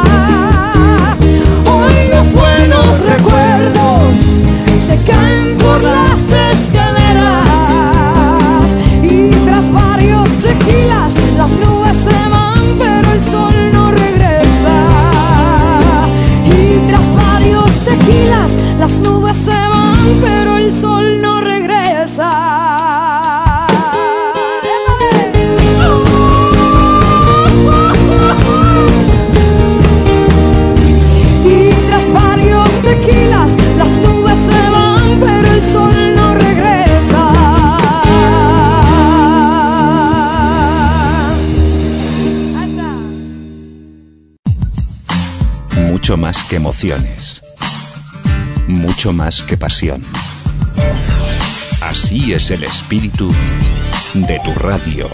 Hoy los buenos recuerdos se caen por las escaleras y tras varios tequilas las nubes se van, pero el sol no regresa. Y tras varios tequilas las nubes se van, pero el sol no regresa. Y tras varios tequilas las nubes se van, pero el sol no regresa. Mucho más que emociones. Mucho más que pasión. Así es el espíritu de tu radio.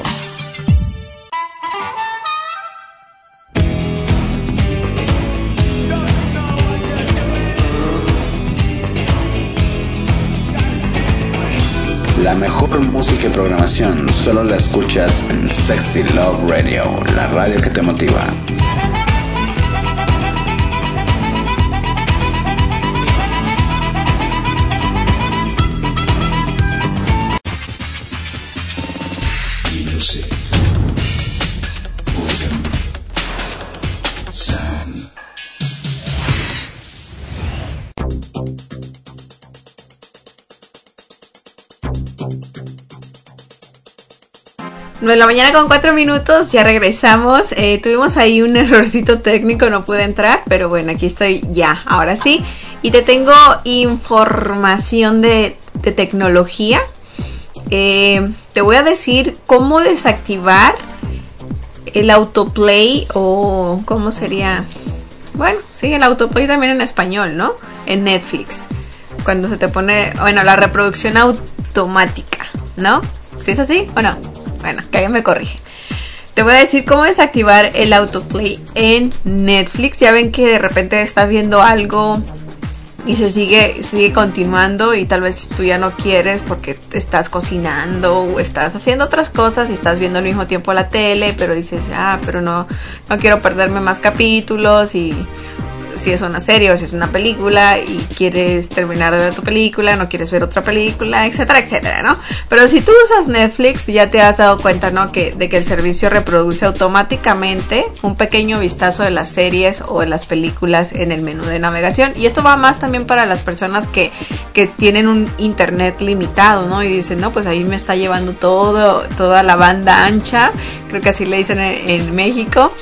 La mejor música y programación solo la escuchas en Sexy Love Radio, la radio que te motiva. Music. Rhythm. Sound. 9 de la mañana con 4 minutos, ya regresamos. Tuvimos ahí un errorcito técnico, no pude entrar, pero bueno, aquí estoy ya, ahora sí. Y te tengo información de tecnología. Te voy a decir cómo desactivar el autoplay, o cómo sería, bueno, sí, el autoplay también en español, ¿no? En Netflix, cuando se te pone, bueno, la reproducción automática, ¿no? ¿Sí es así o no? Bueno, que alguien me corrige. Te voy a decir cómo desactivar el autoplay en Netflix. Ya ven que de repente estás viendo algo y se sigue continuando, y tal vez tú ya no quieres porque estás cocinando o estás haciendo otras cosas y estás viendo al mismo tiempo la tele, pero dices, pero no quiero perderme más capítulos, y si es una serie o si es una película y quieres terminar de ver tu película, no quieres ver otra película, etcétera, etcétera, ¿no? Pero si tú usas Netflix, ya te has dado cuenta, ¿no? De que el servicio reproduce automáticamente un pequeño vistazo de las series o de las películas en el menú de navegación. Y esto va más también para las personas que tienen un internet limitado, ¿no? Y dicen, no, pues ahí me está llevando toda la banda ancha, creo que así le dicen en México.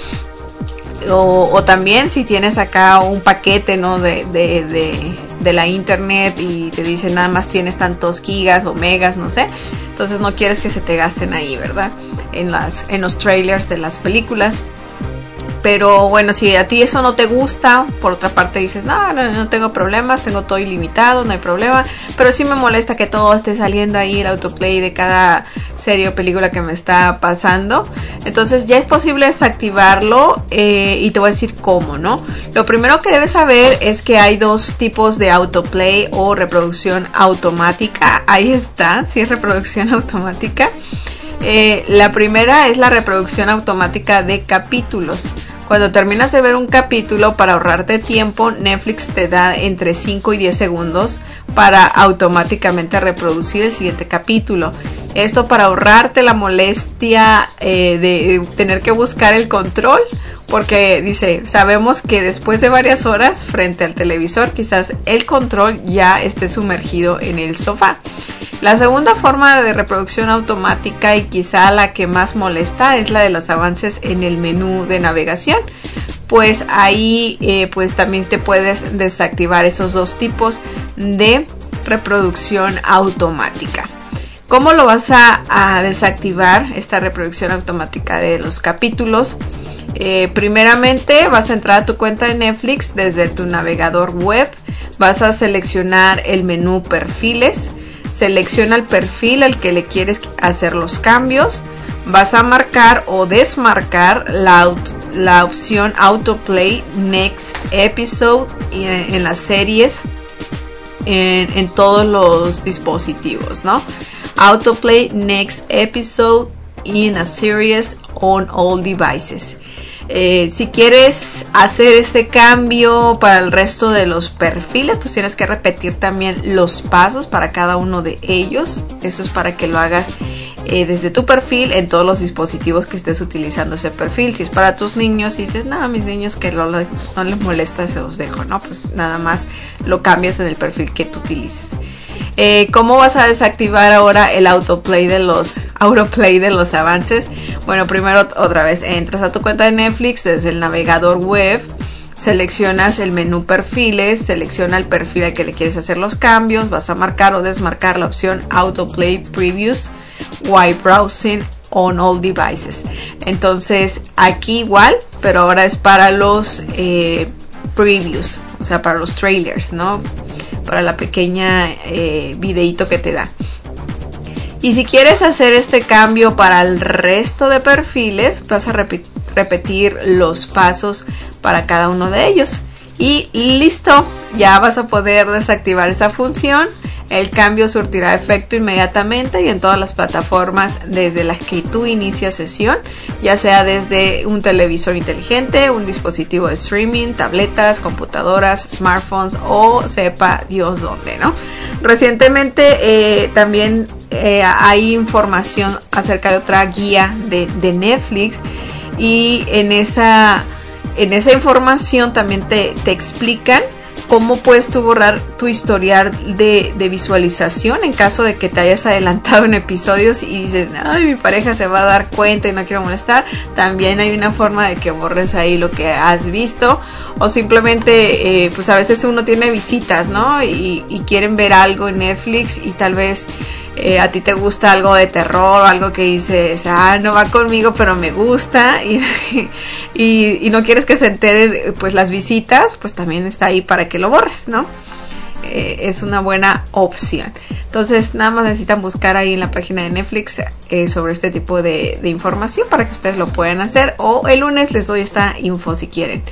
O también si tienes acá un paquete, ¿no? de la internet y te dicen nada más tienes tantos gigas o megas, no sé, entonces no quieres que se te gasten ahí, ¿verdad? En los trailers de las películas. Pero bueno, si a ti eso no te gusta, por otra parte dices, no tengo problemas, tengo todo ilimitado, no hay problema, pero sí me molesta que todo esté saliendo ahí, el autoplay de cada serie o película que me está pasando. Entonces ya es posible desactivarlo, y te voy a decir cómo, ¿no? Lo primero que debes saber es que hay dos tipos de autoplay o reproducción automática. Ahí está, sí es reproducción automática. La primera es la reproducción automática de capítulos. Cuando terminas de ver un capítulo, para ahorrarte tiempo, Netflix te da entre 5 y 10 segundos para automáticamente reproducir el siguiente capítulo. Esto para ahorrarte la molestia de tener que buscar el control, porque dice, sabemos que después de varias horas frente al televisor, quizás el control ya esté sumergido en el sofá. La segunda forma de reproducción automática, y quizá la que más molesta, es la de los avances en el menú de navegación. Pues ahí pues también te puedes desactivar esos dos tipos de reproducción automática. ¿Cómo lo vas a desactivar esta reproducción automática de los capítulos? Primeramente vas a entrar a tu cuenta de Netflix desde tu navegador web. Vas a seleccionar el menú perfiles. Selecciona el perfil al que le quieres hacer los cambios. Vas a marcar o desmarcar la opción Autoplay Next Episode en las series, en todos los dispositivos, ¿no? Autoplay Next Episode in a series on all devices. Si quieres hacer este cambio para el resto de los perfiles, pues tienes que repetir también los pasos para cada uno de ellos. Eso es para que lo hagas desde tu perfil en todos los dispositivos que estés utilizando ese perfil. Si es para tus niños y dices, no, a mis niños que no les molesta, se los dejo, ¿no? Pues nada más lo cambias en el perfil que tú utilices. ¿Cómo vas a desactivar ahora el autoplay de los avances? Bueno, primero otra vez entras a tu cuenta de Netflix desde el navegador web, seleccionas el menú perfiles, selecciona el perfil al que le quieres hacer los cambios, vas a marcar o desmarcar la opción Autoplay Previews while browsing on all devices. Entonces aquí igual, pero ahora es para los previews, o sea, para los trailers, ¿no? Para la pequeña videíto que te da. Y si quieres hacer este cambio para el resto de perfiles, vas a repetir los pasos para cada uno de ellos. Y listo, ya vas a poder desactivar esa función. El cambio surtirá efecto inmediatamente y en todas las plataformas desde las que tú inicias sesión, ya sea desde un televisor inteligente, un dispositivo de streaming, tabletas, computadoras, smartphones o sepa Dios dónde, ¿no? Recientemente también hay información acerca de otra guía de Netflix, y en esa información también te explican cómo puedes tú borrar tu historial de visualización en caso de que te hayas adelantado en episodios y dices, ay, mi pareja se va a dar cuenta y no quiero molestar. También hay una forma de que borres ahí lo que has visto, o simplemente pues a veces uno tiene visitas, ¿no? Y quieren ver algo en Netflix y tal vez a ti te gusta algo de terror o algo que dices, no va conmigo pero me gusta, y no quieres que se enteren pues las visitas, pues también está ahí para que lo borres, ¿no? es una buena opción. Entonces nada más necesitan buscar ahí en la página de Netflix sobre este tipo de información para que ustedes lo puedan hacer, o el lunes les doy esta info si quieren,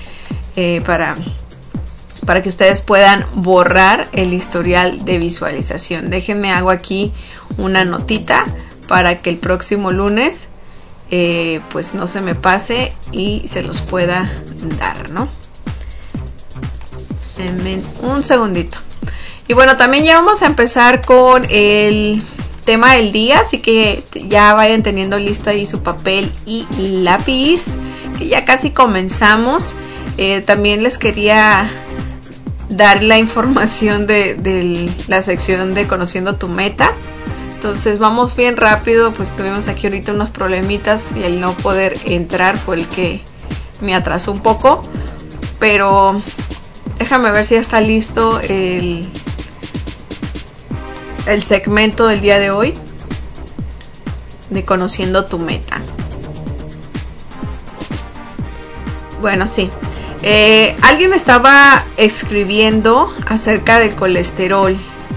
para que ustedes puedan borrar el historial de visualización. Déjenme, hago aquí una notita para que el próximo lunes pues no se me pase y se los pueda dar, ¿no? Un segundito. Y bueno, también ya vamos a empezar con el tema del día, así que ya vayan teniendo listo ahí su papel y lápiz, que ya casi comenzamos. También les quería dar la información de la sección de Conociendo tu Meta. Entonces vamos bien rápido, pues tuvimos aquí ahorita unos problemitas y el no poder entrar fue el que me atrasó un poco, pero déjame ver si ya está listo el segmento del día de hoy de Conociendo tu Meta. Bueno, sí. Alguien me estaba escribiendo acerca del colesterol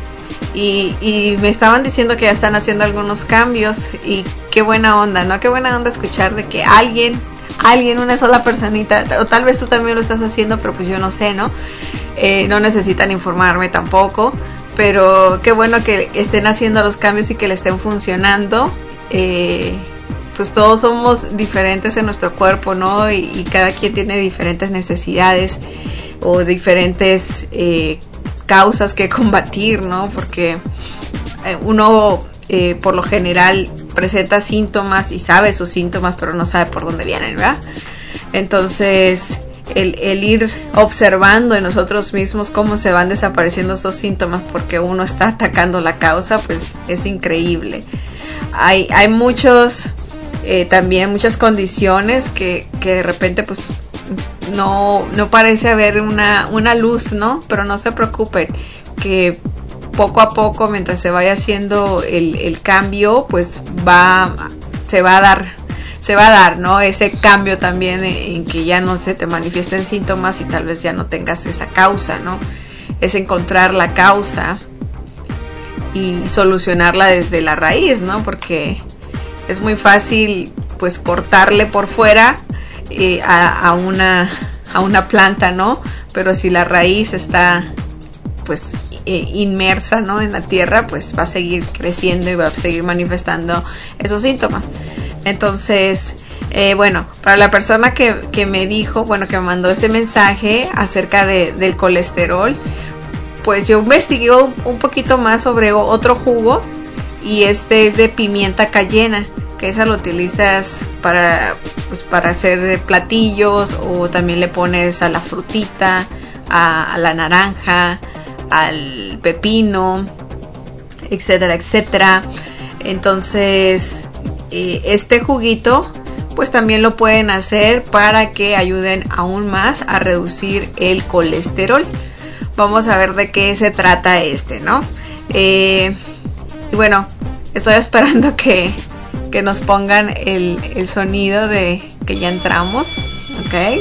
y me estaban diciendo que ya están haciendo algunos cambios, y qué buena onda, ¿no? Qué buena onda escuchar de que alguien, una sola personita, o tal vez tú también lo estás haciendo, pero pues yo no sé, ¿no? No necesitan informarme tampoco, pero qué bueno que estén haciendo los cambios y que le estén funcionando. Pues todos somos diferentes en nuestro cuerpo, ¿no? Y cada quien tiene diferentes necesidades o diferentes causas que combatir, ¿no? Porque uno por lo general presenta síntomas y sabe sus síntomas, pero no sabe por dónde vienen, ¿verdad? Entonces el ir observando en nosotros mismos cómo se van desapareciendo esos síntomas porque uno está atacando la causa, pues es increíble. Hay muchos también muchas condiciones que de repente pues no parece haber una luz, ¿no? Pero no se preocupen, que poco a poco, mientras se vaya haciendo el cambio, pues se va a dar, ¿no? Ese cambio también en que ya no se te manifiesten síntomas y tal vez ya no tengas esa causa, ¿no? Es encontrar la causa y solucionarla desde la raíz, ¿no? Porque es muy fácil pues cortarle por fuera a una planta, ¿no? Pero si la raíz está pues inmersa, ¿no? En la tierra, pues va a seguir creciendo y va a seguir manifestando esos síntomas. Entonces, bueno, para la persona que me dijo, bueno, que me mandó ese mensaje acerca del colesterol, pues yo investigué un poquito más sobre otro jugo, y este es de pimienta cayena, que esa lo utilizas para hacer platillos, o también le pones a la frutita, a la naranja, al pepino, etcétera, etcétera. Entonces este juguito pues también lo pueden hacer para que ayuden aún más a reducir el colesterol. Vamos a ver de qué se trata ¿no? Y bueno, estoy esperando que nos pongan el sonido de que ya entramos, ¿ok?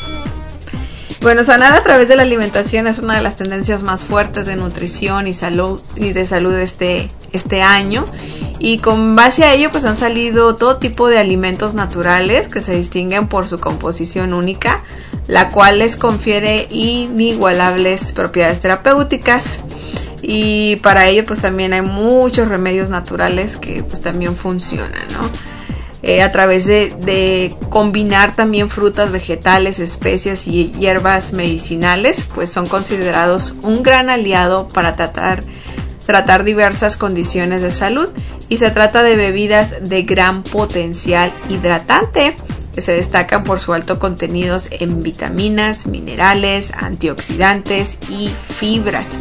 Bueno, sanar a través de la alimentación es una de las tendencias más fuertes de nutrición y de salud este año, y con base a ello pues han salido todo tipo de alimentos naturales que se distinguen por su composición única, la cual les confiere inigualables propiedades terapéuticas. Y para ello pues también hay muchos remedios naturales que pues también funcionan, ¿no? A través de combinar también frutas, vegetales, especias y hierbas medicinales, pues son considerados un gran aliado para tratar diversas condiciones de salud, y se trata de bebidas de gran potencial hidratante que se destacan por su alto contenido en vitaminas, minerales, antioxidantes y fibras.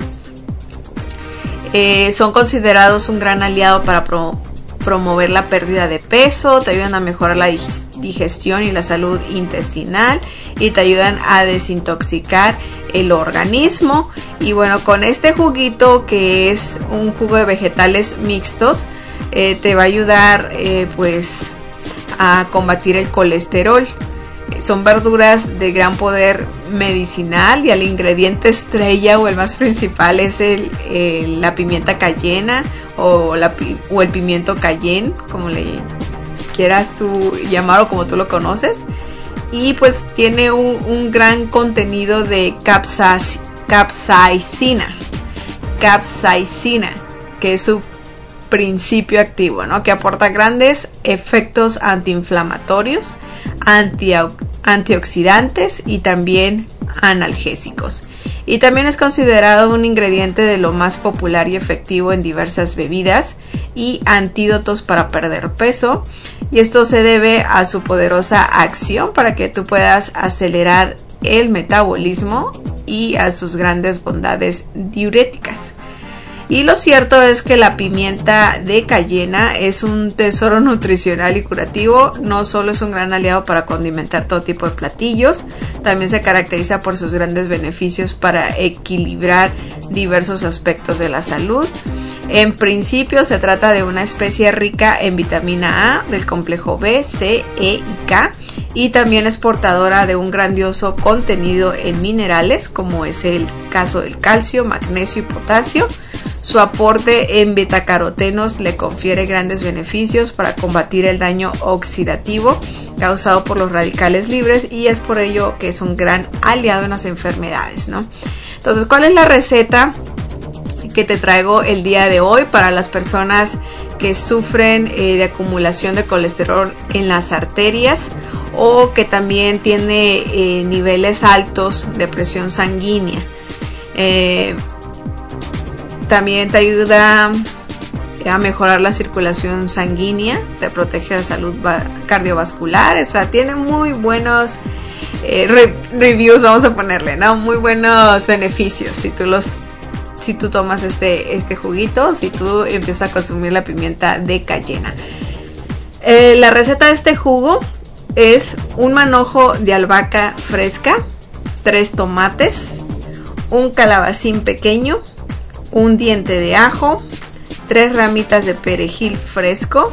Son considerados un gran aliado para promover la pérdida de peso, te ayudan a mejorar la digestión y la salud intestinal, y te ayudan a desintoxicar el organismo. Y bueno, con este juguito, que es un jugo de vegetales mixtos, te va a ayudar pues a combatir el colesterol. Son verduras de gran poder medicinal y el ingrediente estrella o el más principal es la pimienta cayena o el pimiento cayenne, como le quieras tú llamar o como tú lo conoces. Y pues tiene un gran contenido de capsaicina, que es su principio activo, ¿no? Que aporta grandes efectos antiinflamatorios, antioxidantes y también analgésicos. Y también es considerado un ingrediente de lo más popular y efectivo en diversas bebidas y antídotos para perder peso. Y esto se debe a su poderosa acción para que tú puedas acelerar el metabolismo y a sus grandes bondades diuréticas. Y lo cierto es que la pimienta de cayena es un tesoro nutricional y curativo. No solo es un gran aliado para condimentar todo tipo de platillos, también se caracteriza por sus grandes beneficios para equilibrar diversos aspectos de la salud. En principio se trata de una especie rica en vitamina A, del complejo B, C, E y K, y también es portadora de un grandioso contenido en minerales, como es el caso del calcio, magnesio y potasio. Su aporte en betacarotenos le confiere grandes beneficios para combatir el daño oxidativo causado por los radicales libres, y es por ello que es un gran aliado en las enfermedades, ¿no? Entonces, ¿cuál es la receta que te traigo el día de hoy para las personas que sufren de acumulación de colesterol en las arterias o que también tiene niveles altos de presión sanguínea? También te ayuda a mejorar la circulación sanguínea, te protege de salud cardiovascular, o sea, tiene muy buenos reviews, vamos a ponerle, ¿no? Muy buenos beneficios si tú tomas este juguito, si tú empiezas a consumir la pimienta de cayena. La receta de este jugo es un manojo de albahaca fresca, 3 tomates, un calabacín pequeño, un diente de ajo, 3 ramitas de perejil fresco,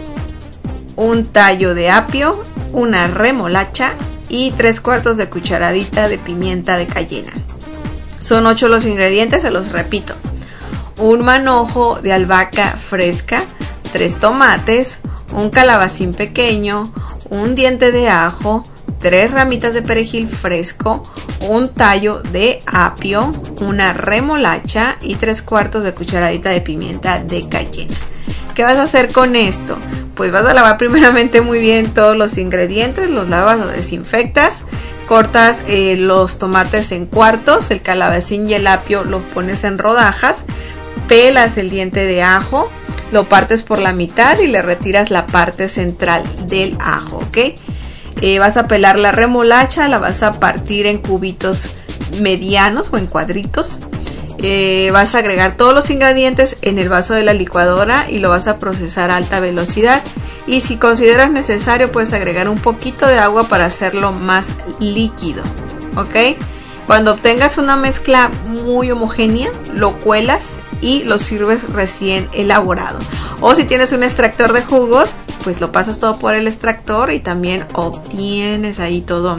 un tallo de apio, una remolacha y 3/4 de cucharadita de pimienta de cayena. Son 8 los ingredientes, se los repito: un manojo de albahaca fresca, 3 tomates, un calabacín pequeño, un diente de ajo, 3 ramitas de perejil fresco, un tallo de apio, una remolacha y 3/4 de cucharadita de pimienta de cayena. ¿Qué vas a hacer con esto? Pues vas a lavar primeramente muy bien todos los ingredientes, los lavas, los desinfectas, cortas los tomates en cuartos, el calabacín y el apio los pones en rodajas, pelas el diente de ajo, lo partes por la mitad y le retiras la parte central del ajo, ¿ok? Vas a pelar la remolacha, la vas a partir en cubitos medianos o en cuadritos. Vas a agregar todos los ingredientes en el vaso de la licuadora y lo vas a procesar a alta velocidad. Y si consideras necesario, puedes agregar un poquito de agua para hacerlo más líquido, ¿ok? Cuando obtengas una mezcla muy homogénea, lo cuelas y lo sirves recién elaborado. O si tienes un extractor de jugos, pues lo pasas todo por el extractor y también obtienes ahí todo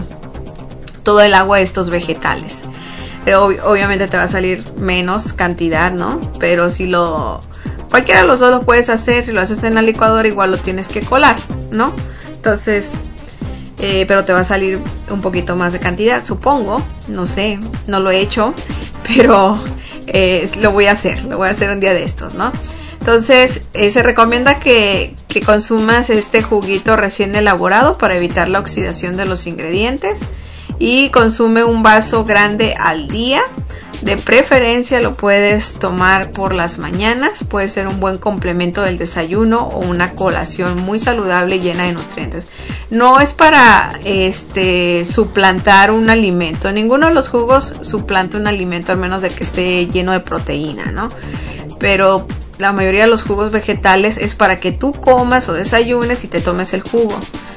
el agua de estos vegetales. Obviamente te va a salir menos cantidad, ¿no? Pero si cualquiera de los dos lo puedes hacer. Si lo haces en la licuadora, igual lo tienes que colar, ¿no? Entonces, pero te va a salir un poquito más de cantidad, supongo. No sé, no lo he hecho, pero lo voy a hacer un día de estos, ¿no? Entonces, se recomienda que consumas este juguito recién elaborado para evitar la oxidación de los ingredientes. Y consume un vaso grande al día. De preferencia lo puedes tomar por las mañanas. Puede ser un buen complemento del desayuno o una colación muy saludable y llena de nutrientes. No es para suplantar un alimento. Ninguno de los jugos suplanta un alimento, al menos de que esté lleno de proteína, ¿no? Pero la mayoría de los jugos vegetales es para que tú comas o desayunes y te tomes el jugo.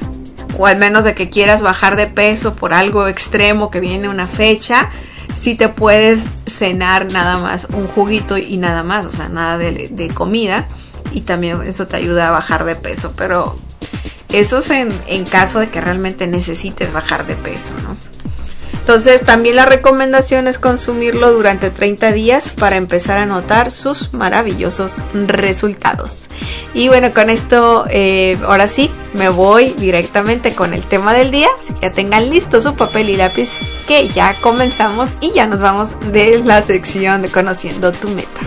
O al menos de que quieras bajar de peso por algo extremo que viene una fecha, sí te puedes cenar nada más un juguito y nada más, o sea, nada de comida, y también eso te ayuda a bajar de peso. Pero Eso es en caso de que realmente necesites bajar de peso, ¿no? Entonces también la recomendación es consumirlo durante 30 días para empezar a notar sus maravillosos resultados. Y bueno, con esto ahora sí me voy directamente con el tema del día. Así que ya tengan listo su papel y lápiz, que ya comenzamos y ya nos vamos de la sección de Conociendo tu Meta.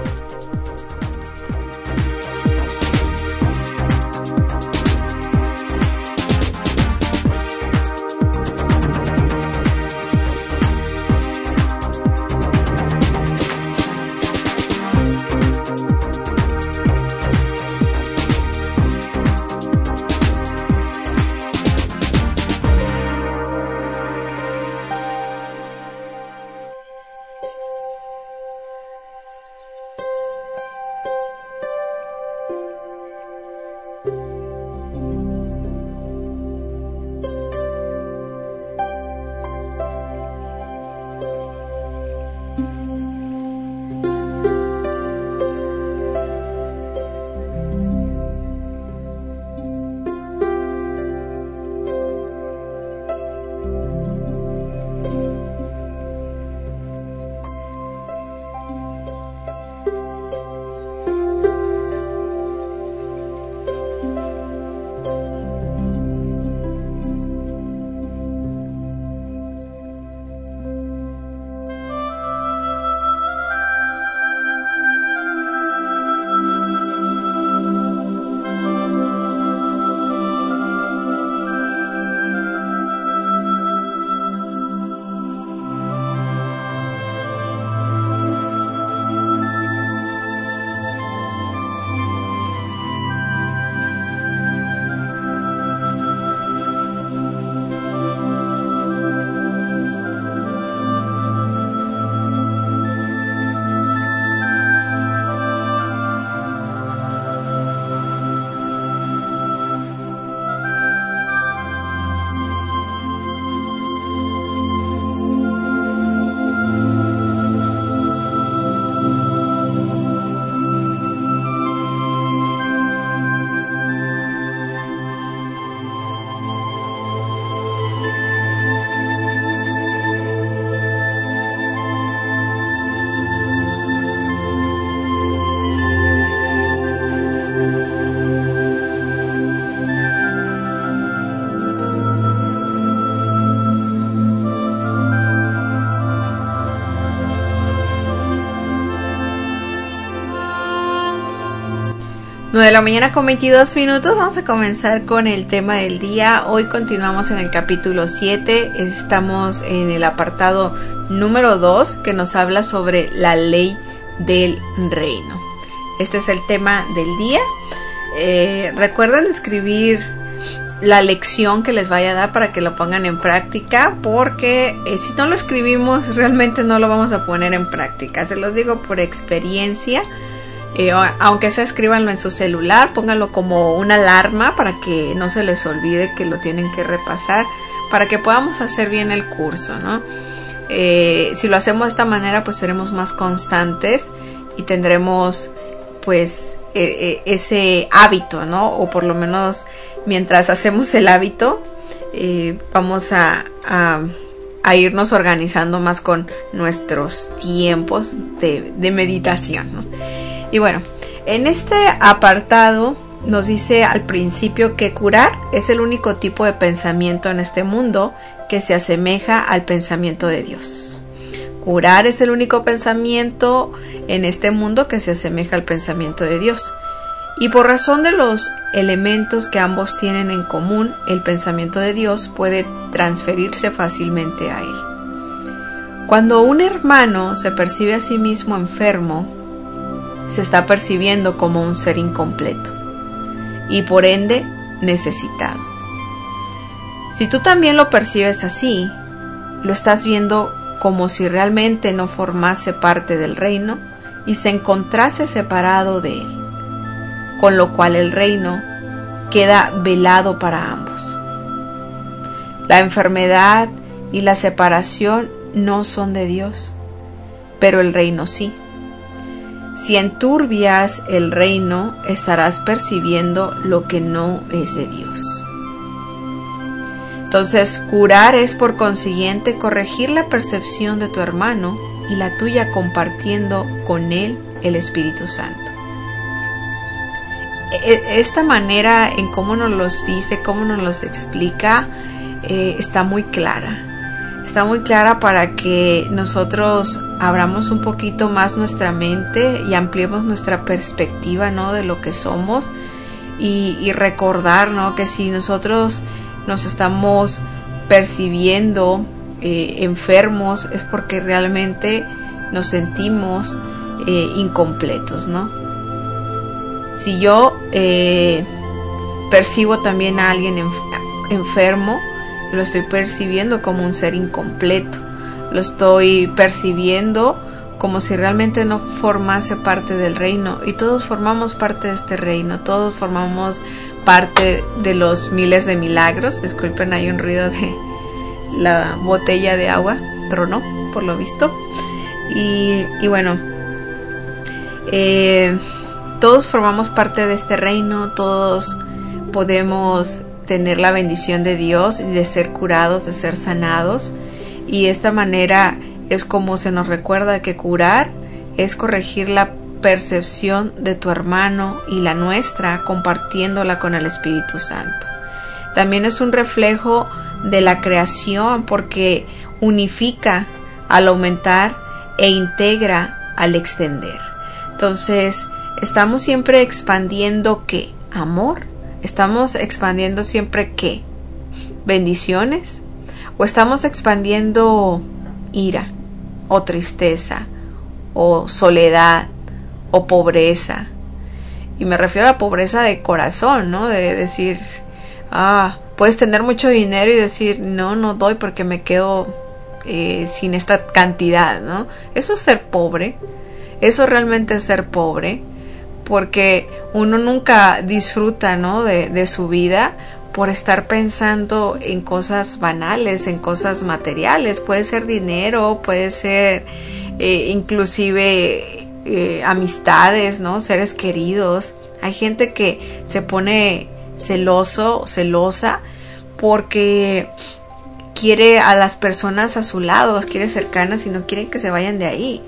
De la mañana con 22 minutos. Vamos a comenzar con el tema del día. Hoy continuamos en el capítulo 7. Estamos en el apartado número 2, que nos habla sobre la ley del reino. Este es el tema del día. Recuerden escribir la lección que les vaya a dar para que lo pongan en práctica, porque si no lo escribimos realmente no lo vamos a poner en práctica. Se los digo por experiencia. Aunque sea, escríbanlo en su celular, pónganlo como una alarma para que no se les olvide que lo tienen que repasar, para que podamos hacer bien el curso, ¿no? Si lo hacemos de esta manera, pues seremos más constantes y tendremos pues ese hábito, ¿no? O por lo menos mientras hacemos el hábito, vamos a irnos organizando más con nuestros tiempos de meditación, ¿no? Y bueno, en este apartado nos dice al principio que curar es el único tipo de pensamiento en este mundo que se asemeja al pensamiento de Dios. Curar es el único pensamiento en este mundo que se asemeja al pensamiento de Dios. Y por razón de los elementos que ambos tienen en común, el pensamiento de Dios puede transferirse fácilmente a él. Cuando un hermano se percibe a sí mismo enfermo, se está percibiendo como un ser incompleto y por ende necesitado. Si tú también lo percibes así, lo estás viendo como si realmente no formase parte del reino y se encontrase separado de él, con lo cual el reino queda velado para ambos. La enfermedad y la separación no son de Dios, pero el reino sí. Si enturbias el reino, estarás percibiendo lo que no es de Dios. Entonces, curar es por consiguiente corregir la percepción de tu hermano y la tuya compartiendo con él el Espíritu Santo. Esta manera en cómo nos los dice, cómo nos los explica, está muy clara. Está muy clara para que nosotros abramos un poquito más nuestra mente y ampliemos nuestra perspectiva, ¿no?, de lo que somos y recordar, ¿no?, que si nosotros nos estamos percibiendo enfermos es porque realmente nos sentimos incompletos, ¿no? Si yo percibo también a alguien enfermo, lo estoy percibiendo como un ser incompleto, lo estoy percibiendo como si realmente no formase parte del reino, y todos formamos parte de este reino, todos formamos parte de los miles de milagros. Disculpen, hay un ruido de la botella de agua, tronó por lo visto, y bueno, todos formamos parte de este reino, todos podemos tener la bendición de Dios y de ser curados, de ser sanados, y de esta manera es como se nos recuerda que curar es corregir la percepción de tu hermano y la nuestra, compartiéndola con el Espíritu Santo. También es un reflejo de la creación porque unifica al aumentar e integra al extender. Entonces, estamos siempre expandiendo ¿qué? Amor. ¿Estamos expandiendo siempre qué? ¿Bendiciones? ¿O estamos expandiendo ira o tristeza o soledad o pobreza? Y me refiero a la pobreza de corazón, ¿no? De decir, puedes tener mucho dinero y decir, no doy porque me quedo sin esta cantidad, ¿no? Eso es ser pobre. Eso realmente es ser pobre. Porque uno nunca disfruta, ¿no?, de su vida por estar pensando en cosas banales, en cosas materiales. Puede ser dinero, puede ser inclusive amistades, ¿no?, seres queridos. Hay gente que se pone celoso, celosa, porque quiere a las personas a su lado, las quiere cercanas y no quiere que se vayan de ahí.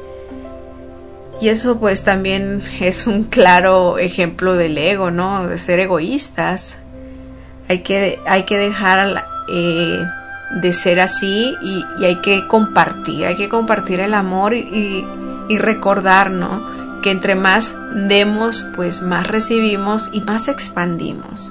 Y eso pues también es un claro ejemplo del ego, ¿no?, de ser egoístas. Hay que dejar de ser así y hay que compartir el amor y recordar, ¿no?, que entre más demos, pues más recibimos y más expandimos.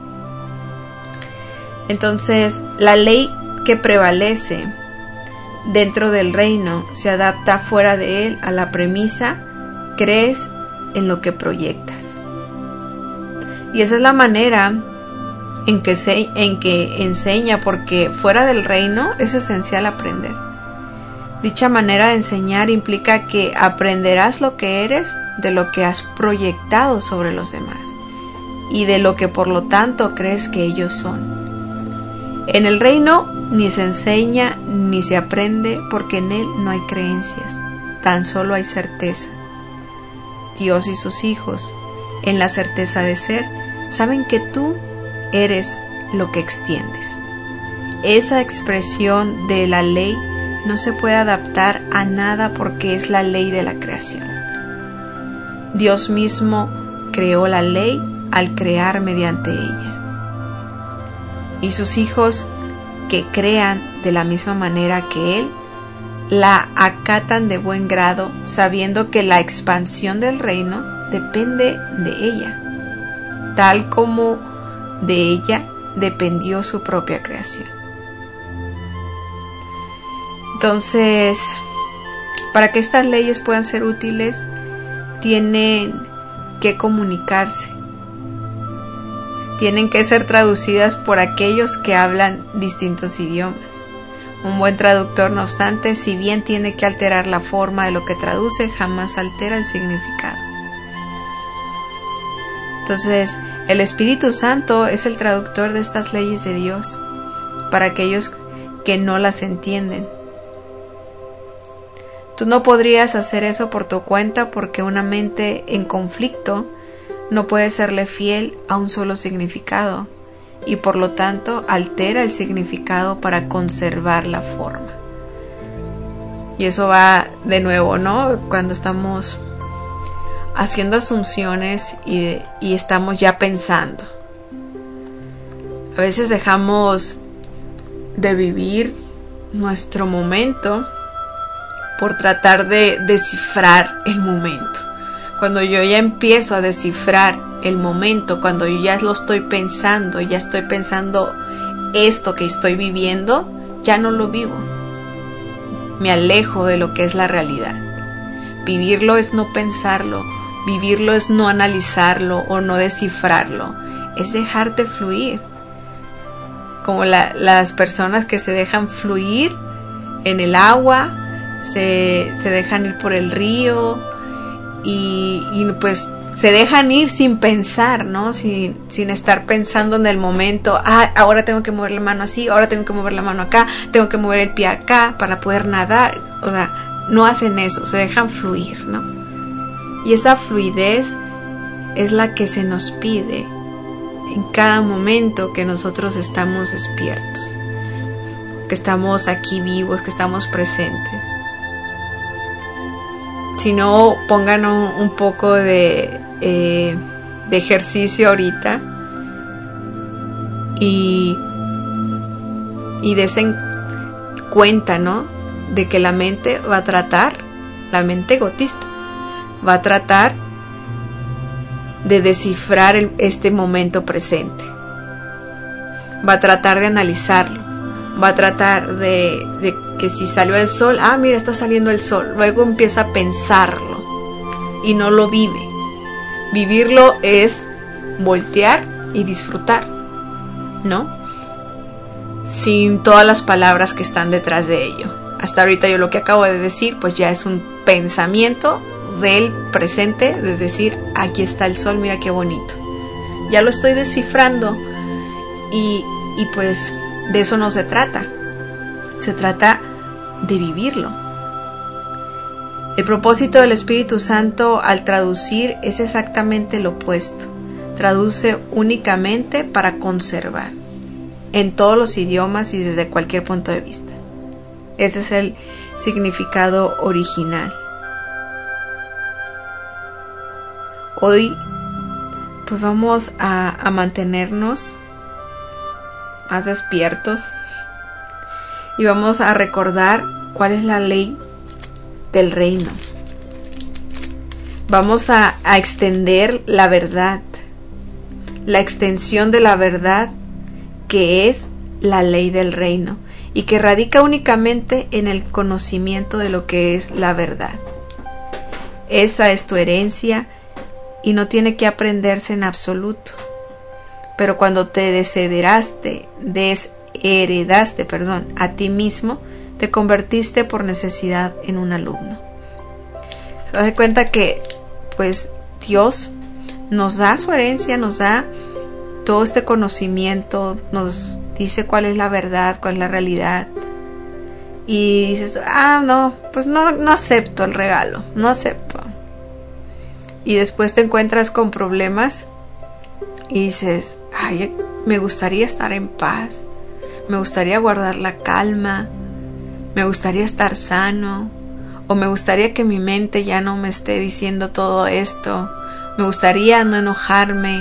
Entonces, la ley que prevalece dentro del reino se adapta fuera de él a la premisa: crees en lo que proyectas. Y esa es la manera en que enseña, porque fuera del reino es esencial aprender. Dicha manera de enseñar implica que aprenderás lo que eres de lo que has proyectado sobre los demás y de lo que por lo tanto crees que ellos son. En el reino ni se enseña ni se aprende, porque en él no hay creencias, tan solo hay certeza. Dios y sus hijos, en la certeza de ser, saben que tú eres lo que extiendes. Esa expresión de la ley no se puede adaptar a nada porque es la ley de la creación. Dios mismo creó la ley al crear mediante ella. Y sus hijos, que crean de la misma manera que Él, la acatan de buen grado, sabiendo que la expansión del reino depende de ella, tal como de ella dependió su propia creación. Entonces, para que estas leyes puedan ser útiles, tienen que comunicarse. Tienen que ser traducidas por aquellos que hablan distintos idiomas. Un buen traductor, no obstante, si bien tiene que alterar la forma de lo que traduce, jamás altera el significado. Entonces, el Espíritu Santo es el traductor de estas leyes de Dios para aquellos que no las entienden. Tú no podrías hacer eso por tu cuenta porque una mente en conflicto no puede serle fiel a un solo significado y por lo tanto altera el significado para conservar la forma. Y eso va de nuevo, ¿no? Cuando estamos haciendo asunciones y estamos ya pensando. A veces dejamos de vivir nuestro momento por tratar de descifrar el momento. Cuando yo ya empiezo a descifrar el momento, cuando yo ya lo estoy pensando, ya estoy pensando esto que estoy viviendo, ya no lo vivo. Me alejo de lo que es la realidad. Vivirlo es no pensarlo, vivirlo es no analizarlo o no descifrarlo, es dejarte fluir. Como las personas que se dejan fluir en el agua, se dejan ir por el río y pues se dejan ir sin pensar, ¿no? Sin estar pensando en el momento, ahora tengo que mover la mano así, ahora tengo que mover la mano acá, tengo que mover el pie acá para poder nadar. O sea, no hacen eso, se dejan fluir, ¿no? Y esa fluidez es la que se nos pide en cada momento que nosotros estamos despiertos, que estamos aquí vivos, que estamos presentes. Si no, pongan un poco de ejercicio ahorita y desen cuenta, ¿no? De que la mente va a tratar, la mente egotista, va a tratar de descifrar este momento presente. Va a tratar de analizarlo. Va a tratar de que si salió el sol, mira, está saliendo el sol. Luego empieza a pensarlo y no lo vive. Vivirlo es voltear y disfrutar, ¿no? Sin todas las palabras que están detrás de ello. Hasta ahorita yo lo que acabo de decir, pues ya es un pensamiento del presente, de decir, aquí está el sol, mira qué bonito. Ya lo estoy descifrando y pues de eso no se trata. Se trata de vivirlo. El propósito del Espíritu Santo al traducir es exactamente lo opuesto. Traduce únicamente para conservar, en todos los idiomas y desde cualquier punto de vista. Ese es el significado original. Hoy pues vamos a mantenernos más despiertos y vamos a recordar cuál es la ley del reino. Vamos a extender la verdad, la extensión de la verdad que es la ley del reino y que radica únicamente en el conocimiento de lo que es la verdad. Esa es tu herencia y no tiene que aprenderse en absoluto. Pero cuando te desheredaste a ti mismo, te convertiste por necesidad en un alumno. Se da cuenta que pues Dios nos da su herencia, nos da todo este conocimiento, nos dice cuál es la verdad, cuál es la realidad. Y dices, no, pues no acepto el regalo, no acepto. Y después te encuentras con problemas y dices, me gustaría estar en paz, me gustaría guardar la calma, me gustaría estar sano, o me gustaría que mi mente ya no me esté diciendo todo esto, me gustaría no enojarme.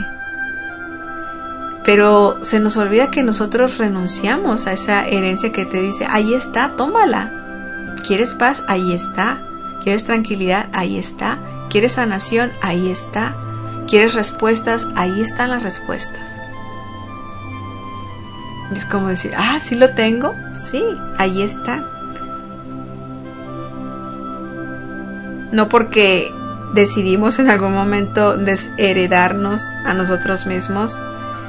Pero se nos olvida que nosotros renunciamos a esa herencia que te dice, ahí está, tómala. ¿Quieres paz? Ahí está. ¿Quieres tranquilidad? Ahí está. ¿Quieres sanación? Ahí está. ¿Quieres respuestas? Ahí están las respuestas. Es como decir, ¿sí lo tengo? Sí, ahí está. No porque decidimos en algún momento desheredarnos a nosotros mismos,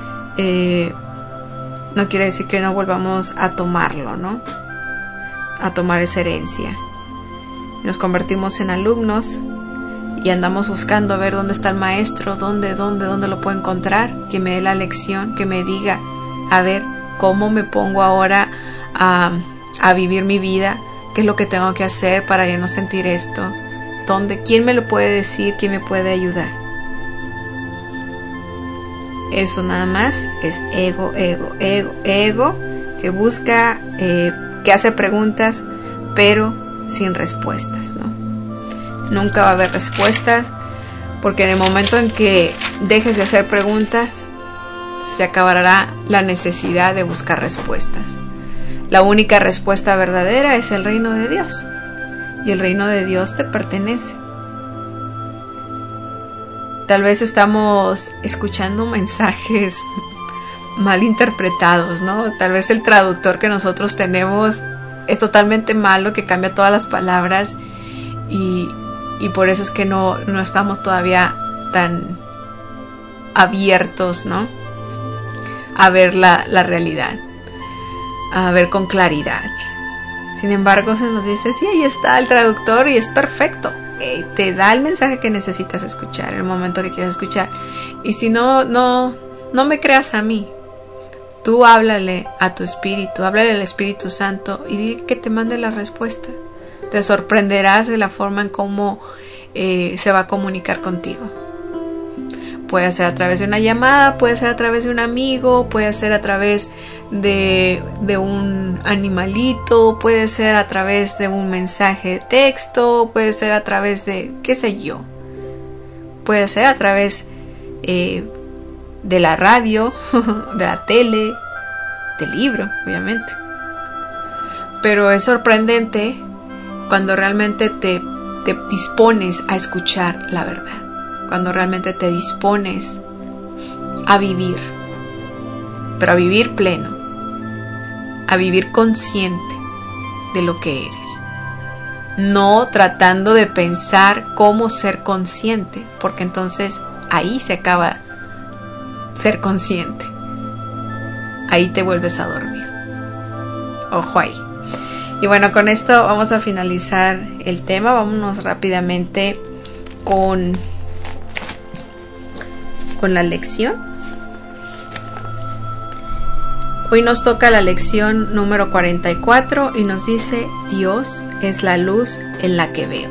no quiere decir que no volvamos a tomarlo, ¿no? A tomar esa herencia. Nos convertimos en alumnos y andamos buscando a ver dónde está el maestro, dónde lo puedo encontrar, que me dé la lección, que me diga, a ver, cómo me pongo ahora a vivir mi vida, ¿Qué es lo que tengo que hacer para ya no sentir esto? ¿Quién me lo puede decir? ¿Quién me puede ayudar? Eso nada más es ego que busca, que hace preguntas, pero sin respuestas, ¿no? Nunca va a haber respuestas, porque en el momento en que dejes de hacer preguntas, se acabará la necesidad de buscar respuestas. La única respuesta verdadera es el reino de Dios, y el reino de Dios te pertenece. Tal vez estamos escuchando mensajes mal interpretados, ¿no? Tal vez el traductor que nosotros tenemos es totalmente malo, que cambia todas las palabras, y por eso es que no estamos todavía tan abiertos, ¿no? A ver la realidad, a ver con claridad. Sin embargo, se nos dice, sí, ahí está el traductor y es perfecto. Te da el mensaje que necesitas escuchar, el momento que quieras escuchar. Y si no me creas a mí, tú háblale a tu espíritu, háblale al Espíritu Santo y di que te mande la respuesta. Te sorprenderás de la forma en cómo se va a comunicar contigo. Puede ser a través de una llamada, puede ser a través de un amigo, puede ser a través de un animalito, puede ser a través de un mensaje de texto, puede ser a través de, qué sé yo, puede ser a través de la radio, de la tele, del libro, obviamente. Pero es sorprendente cuando realmente te dispones a escuchar la verdad. Cuando realmente te dispones a vivir, pero a vivir pleno, a vivir consciente de lo que eres, no tratando de pensar cómo ser consciente, porque entonces ahí se acaba ser consciente, ahí te vuelves a dormir. Ojo ahí. Y bueno, con esto vamos a finalizar el tema. Vámonos rápidamente con la lección. Hoy nos toca la lección número 44 y nos dice: Dios es la luz en la que veo.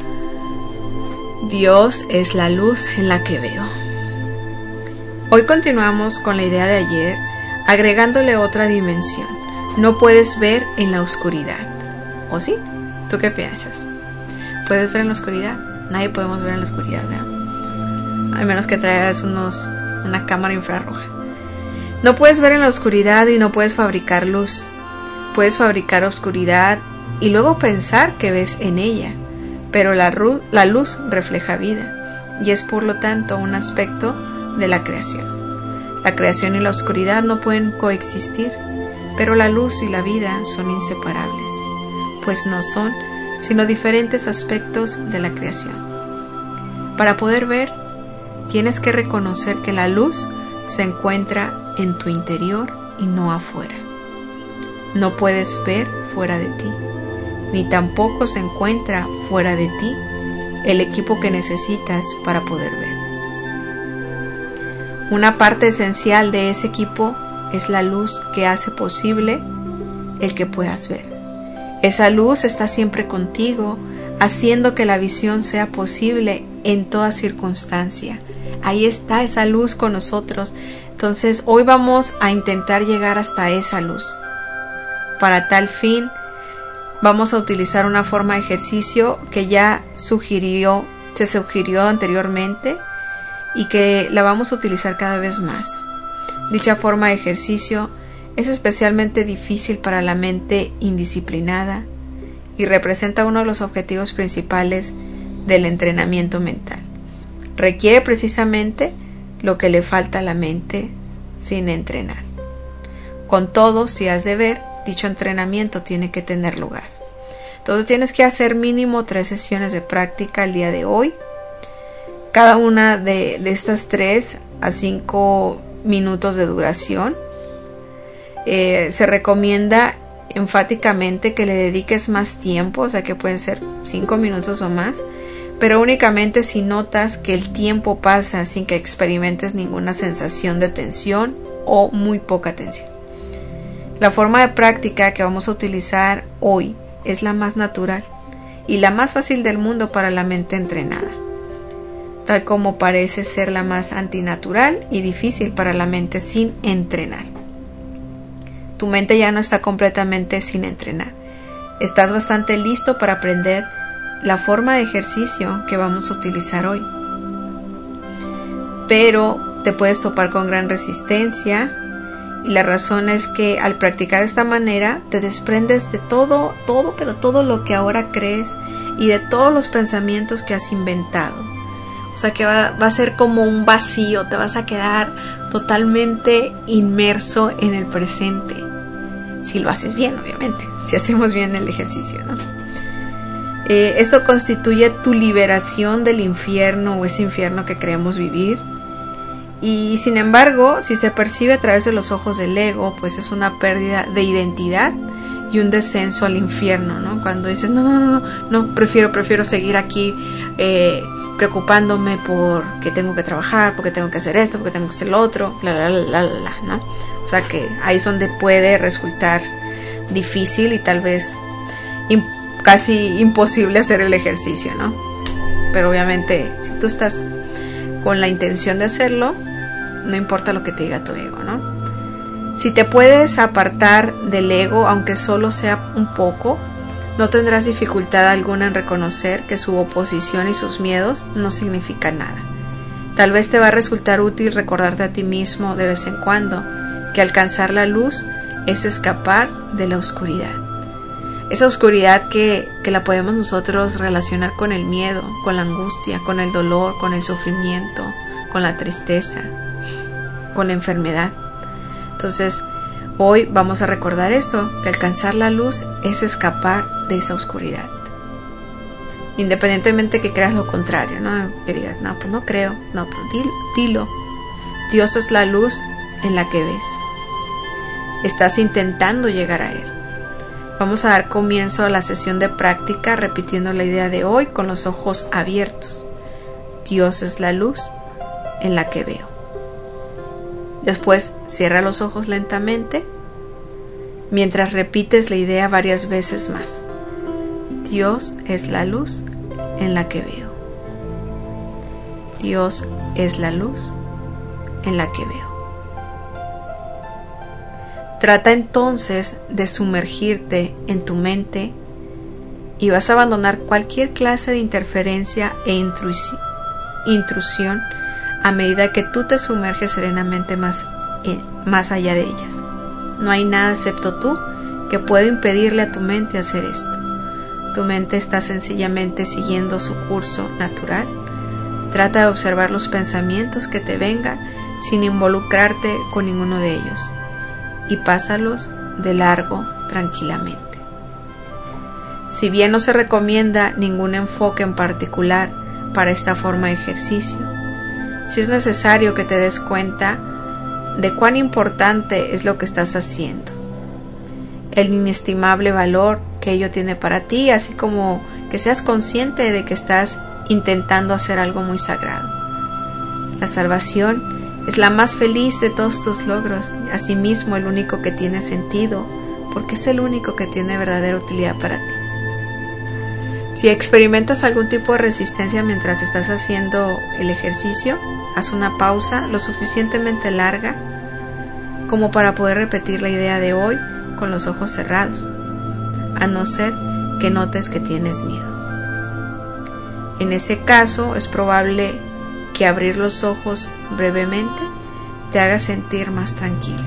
Dios es la luz en la que veo. Hoy continuamos con la idea de ayer, agregándole otra dimensión. No puedes ver en la oscuridad. ¿O sí? ¿Tú qué piensas? ¿Puedes ver en la oscuridad? Nadie podemos ver en la oscuridad, ¿verdad? Al menos que traigas una cámara infrarroja. No puedes ver en la oscuridad y no puedes fabricar luz. Puedes fabricar oscuridad y luego pensar que ves en ella, pero la luz refleja vida y es por lo tanto un aspecto de la creación. La creación y la oscuridad no pueden coexistir, pero la luz y la vida son inseparables, pues no son sino diferentes aspectos de la creación. Para poder ver, tienes que reconocer que la luz se encuentra en tu interior y no afuera. No puedes ver fuera de ti, ni tampoco se encuentra fuera de ti el equipo que necesitas para poder ver. Una parte esencial de ese equipo es la luz que hace posible el que puedas ver. Esa luz está siempre contigo, haciendo que la visión sea posible en toda circunstancia. Ahí está esa luz con nosotros. Entonces hoy vamos a intentar llegar hasta esa luz. Para tal fin vamos a utilizar una forma de ejercicio que ya se sugirió anteriormente y que la vamos a utilizar cada vez más. Dicha forma de ejercicio es especialmente difícil para la mente indisciplinada y representa uno de los objetivos principales del entrenamiento mental. Requiere precisamente lo que le falta a la mente sin entrenar. Con todo, si has de ver, dicho entrenamiento tiene que tener lugar. Entonces tienes que hacer mínimo 3 sesiones de práctica el día de hoy. Cada una de estas 3 a 5 minutos de duración. Se recomienda enfáticamente que le dediques más tiempo, o sea que pueden ser 5 minutos o más, pero únicamente si notas que el tiempo pasa sin que experimentes ninguna sensación de tensión o muy poca tensión. La forma de práctica que vamos a utilizar hoy es la más natural y la más fácil del mundo para la mente entrenada, tal como parece ser la más antinatural y difícil para la mente sin entrenar. Tu mente ya no está completamente sin entrenar. Estás bastante listo para aprender la forma de ejercicio que vamos a utilizar hoy. Pero te puedes topar con gran resistencia, y la razón es que al practicar de esta manera te desprendes de todo lo que ahora crees y de todos los pensamientos que has inventado. O sea que va a ser como un vacío, te vas a quedar totalmente inmerso en el presente. Si lo haces bien, obviamente, si hacemos bien el ejercicio, ¿no? Eso constituye tu liberación del infierno o ese infierno que creemos vivir. Y sin embargo, si se percibe a través de los ojos del ego, pues es una pérdida de identidad y un descenso al infierno, ¿no? Cuando dices, no, prefiero seguir aquí preocupándome porque tengo que trabajar, porque tengo que hacer esto, porque tengo que hacer lo otro, ¿no? O sea que ahí es donde puede resultar difícil y tal vez casi imposible hacer el ejercicio, ¿no? Pero obviamente si tú estás con la intención de hacerlo, no importa lo que te diga tu ego, ¿no? Si te puedes apartar del ego, aunque solo sea un poco, no tendrás dificultad alguna en reconocer que su oposición y sus miedos no significan nada. Tal vez te va a resultar útil recordarte a ti mismo de vez en cuando que alcanzar la luz es escapar de la oscuridad. Esa oscuridad que la podemos nosotros relacionar con el miedo, con la angustia, con el dolor, con el sufrimiento, con la tristeza, con la enfermedad. Entonces, hoy vamos a recordar esto, que alcanzar la luz es escapar de esa oscuridad. Independientemente que creas lo contrario, ¿no? Que digas, no, pues no creo, no, pero dilo. Dios es la luz en la que ves. Estás intentando llegar a Él. Vamos a dar comienzo a la sesión de práctica repitiendo la idea de hoy con los ojos abiertos. Dios es la luz en la que veo. Después cierra los ojos lentamente mientras repites la idea varias veces más. Dios es la luz en la que veo. Dios es la luz en la que veo. Trata entonces de sumergirte en tu mente y vas a abandonar cualquier clase de interferencia e intrusión a medida que tú te sumerges serenamente más allá de ellas. No hay nada excepto tú que pueda impedirle a tu mente hacer esto. Tu mente está sencillamente siguiendo su curso natural. Trata de observar los pensamientos que te vengan sin involucrarte con ninguno de ellos y pásalos de largo tranquilamente. Si bien no se recomienda ningún enfoque en particular para esta forma de ejercicio, si es necesario que te des cuenta de cuán importante es lo que estás haciendo, el inestimable valor que ello tiene para ti, así como que seas consciente de que estás intentando hacer algo muy sagrado. La salvación es la más feliz de todos tus logros, asimismo el único que tiene sentido, porque es el único que tiene verdadera utilidad para ti. Si experimentas algún tipo de resistencia mientras estás haciendo el ejercicio, haz una pausa lo suficientemente larga como para poder repetir la idea de hoy con los ojos cerrados, a no ser que notes que tienes miedo. En ese caso, es probable que abrir los ojos brevemente te haga sentir más tranquilo.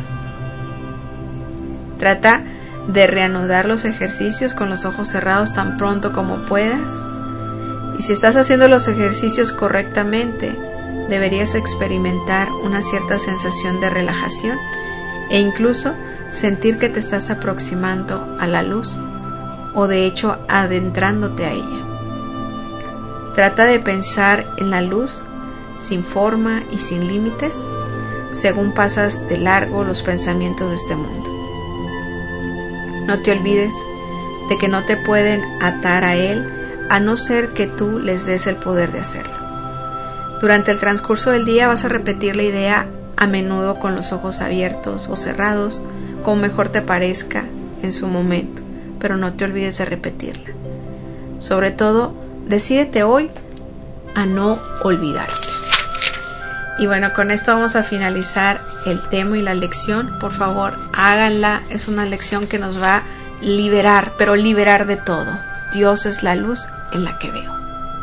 Trata de reanudar los ejercicios con los ojos cerrados tan pronto como puedas. Y si estás haciendo los ejercicios correctamente, deberías experimentar una cierta sensación de relajación e incluso sentir que te estás aproximando a la luz o de hecho adentrándote a ella. Trata de pensar en la luz sin forma y sin límites según pasas de largo los pensamientos de este mundo. No te olvides de que no te pueden atar a Él a no ser que tú les des el poder de hacerlo. Durante el transcurso del día vas a repetir la idea a menudo con los ojos abiertos o cerrados, como mejor te parezca en su momento, pero no te olvides de repetirla. Sobre todo, decídete hoy a no olvidarte. Y bueno, con esto vamos a finalizar el tema y la lección. Por favor, háganla. Es una lección que nos va a liberar, pero liberar de todo. Dios es la luz en la que veo.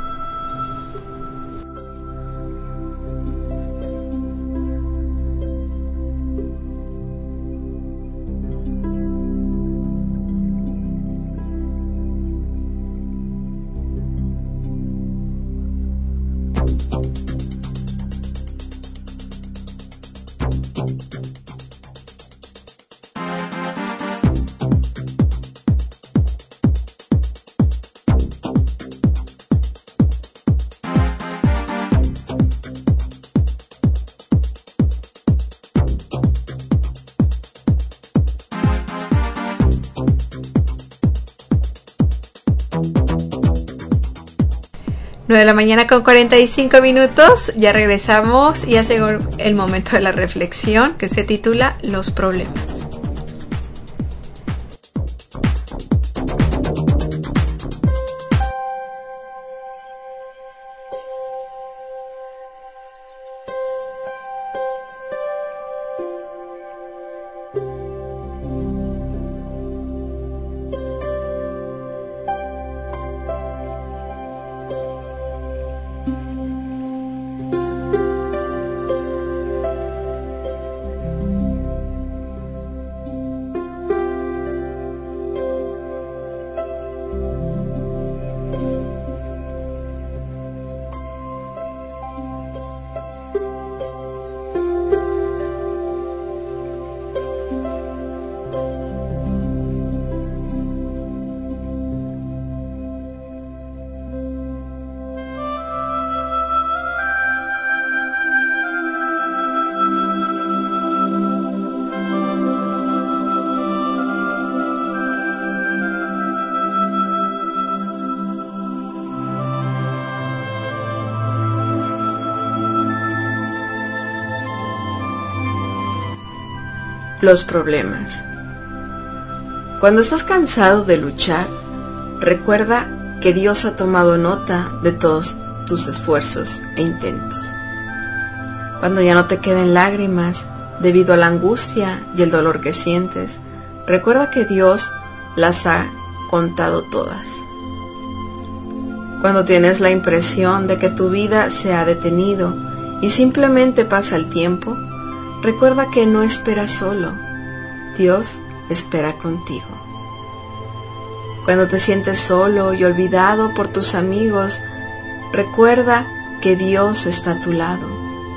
De la mañana con 45 minutos, ya regresamos y ya llegó el momento de la reflexión que se titula Los problemas. Los problemas. Cuando estás cansado de luchar, recuerda que Dios ha tomado nota de todos tus esfuerzos e intentos. Cuando ya no te queden lágrimas debido a la angustia y el dolor que sientes, recuerda que Dios las ha contado todas. Cuando tienes la impresión de que tu vida se ha detenido y simplemente pasa el tiempo, recuerda que no esperas solo, Dios espera contigo. Cuando te sientes solo y olvidado por tus amigos, recuerda que Dios está a tu lado.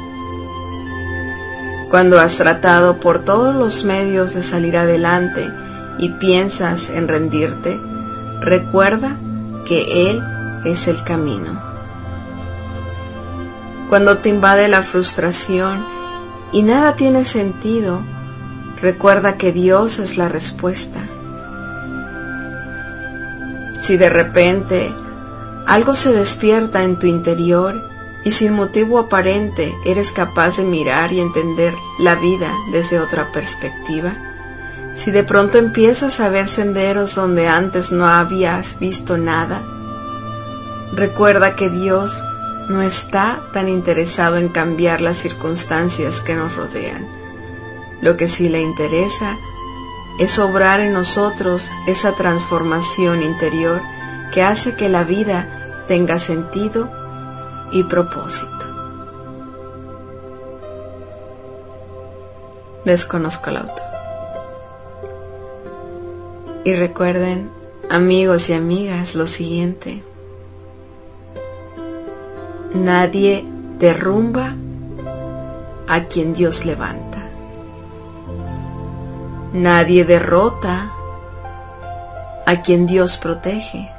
Cuando has tratado por todos los medios de salir adelante y piensas en rendirte, recuerda que Él es el camino. Cuando te invade la frustración y nada tiene sentido, recuerda que Dios es la respuesta. Si de repente algo se despierta en tu interior y sin motivo aparente eres capaz de mirar y entender la vida desde otra perspectiva, si de pronto empiezas a ver senderos donde antes no habías visto nada, recuerda que Dios no está tan interesado en cambiar las circunstancias que nos rodean. Lo que sí le interesa es obrar en nosotros esa transformación interior que hace que la vida tenga sentido y propósito. Desconozco el autor. Y recuerden, amigos y amigas, lo siguiente: nadie derrumba a quien Dios levanta. Nadie derrota a quien Dios protege.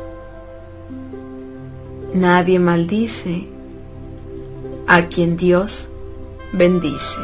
Nadie maldice a quien Dios bendice.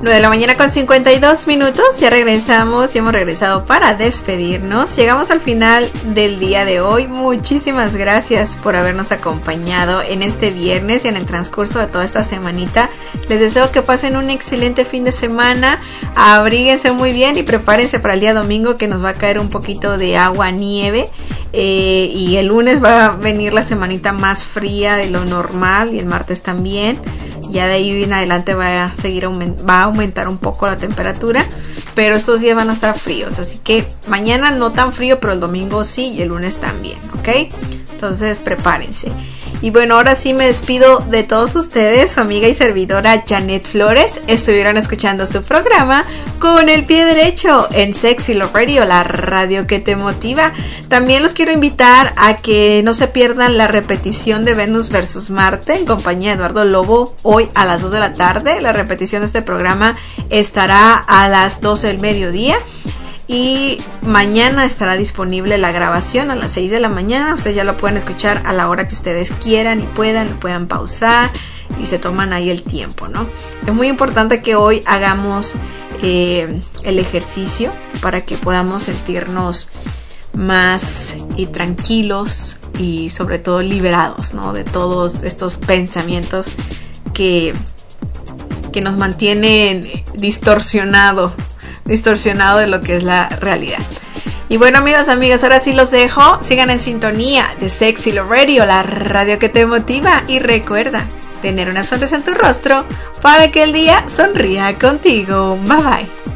9:52 a.m. Ya regresamos y hemos regresado para despedirnos. Llegamos al final del día de hoy. Muchísimas gracias por habernos acompañado en este viernes y en el transcurso de toda esta semanita. Les deseo que pasen un excelente fin de semana. Abríguense muy bien y prepárense para el día domingo, que nos va a caer un poquito de agua, nieve. Y el lunes va a venir la semanita más fría de lo normal, y el martes también. Ya de ahí en adelante va a aumentar un poco la temperatura, pero estos días van a estar fríos, así que mañana no tan frío, pero el domingo sí, y el lunes también, ¿ok? Entonces prepárense. Y bueno, ahora sí me despido de todos ustedes. Su amiga y servidora Janet Flores. Estuvieron escuchando su programa Con el Pie Derecho en Sexy Love Radio, la radio que te motiva. También los quiero invitar a que no se pierdan la repetición de Venus vs Marte en compañía de Eduardo Lobo hoy a las 2 de la tarde. La repetición de este programa estará a las 12 del mediodía. Y mañana estará disponible la grabación a las 6 de la mañana. Ustedes ya lo pueden escuchar a la hora que ustedes quieran y puedan pausar y se toman ahí el tiempo, ¿no? Es muy importante que hoy hagamos el ejercicio para que podamos sentirnos más tranquilos y sobre todo liberados, ¿no? De todos estos pensamientos que nos mantienen distorsionado de lo que es la realidad. Y bueno, amigos, amigas, ahora sí los dejo. Sigan en sintonía de Sexy Love Radio, la radio que te motiva. Y recuerda tener una sonrisa en tu rostro para que el día sonría contigo. Bye bye.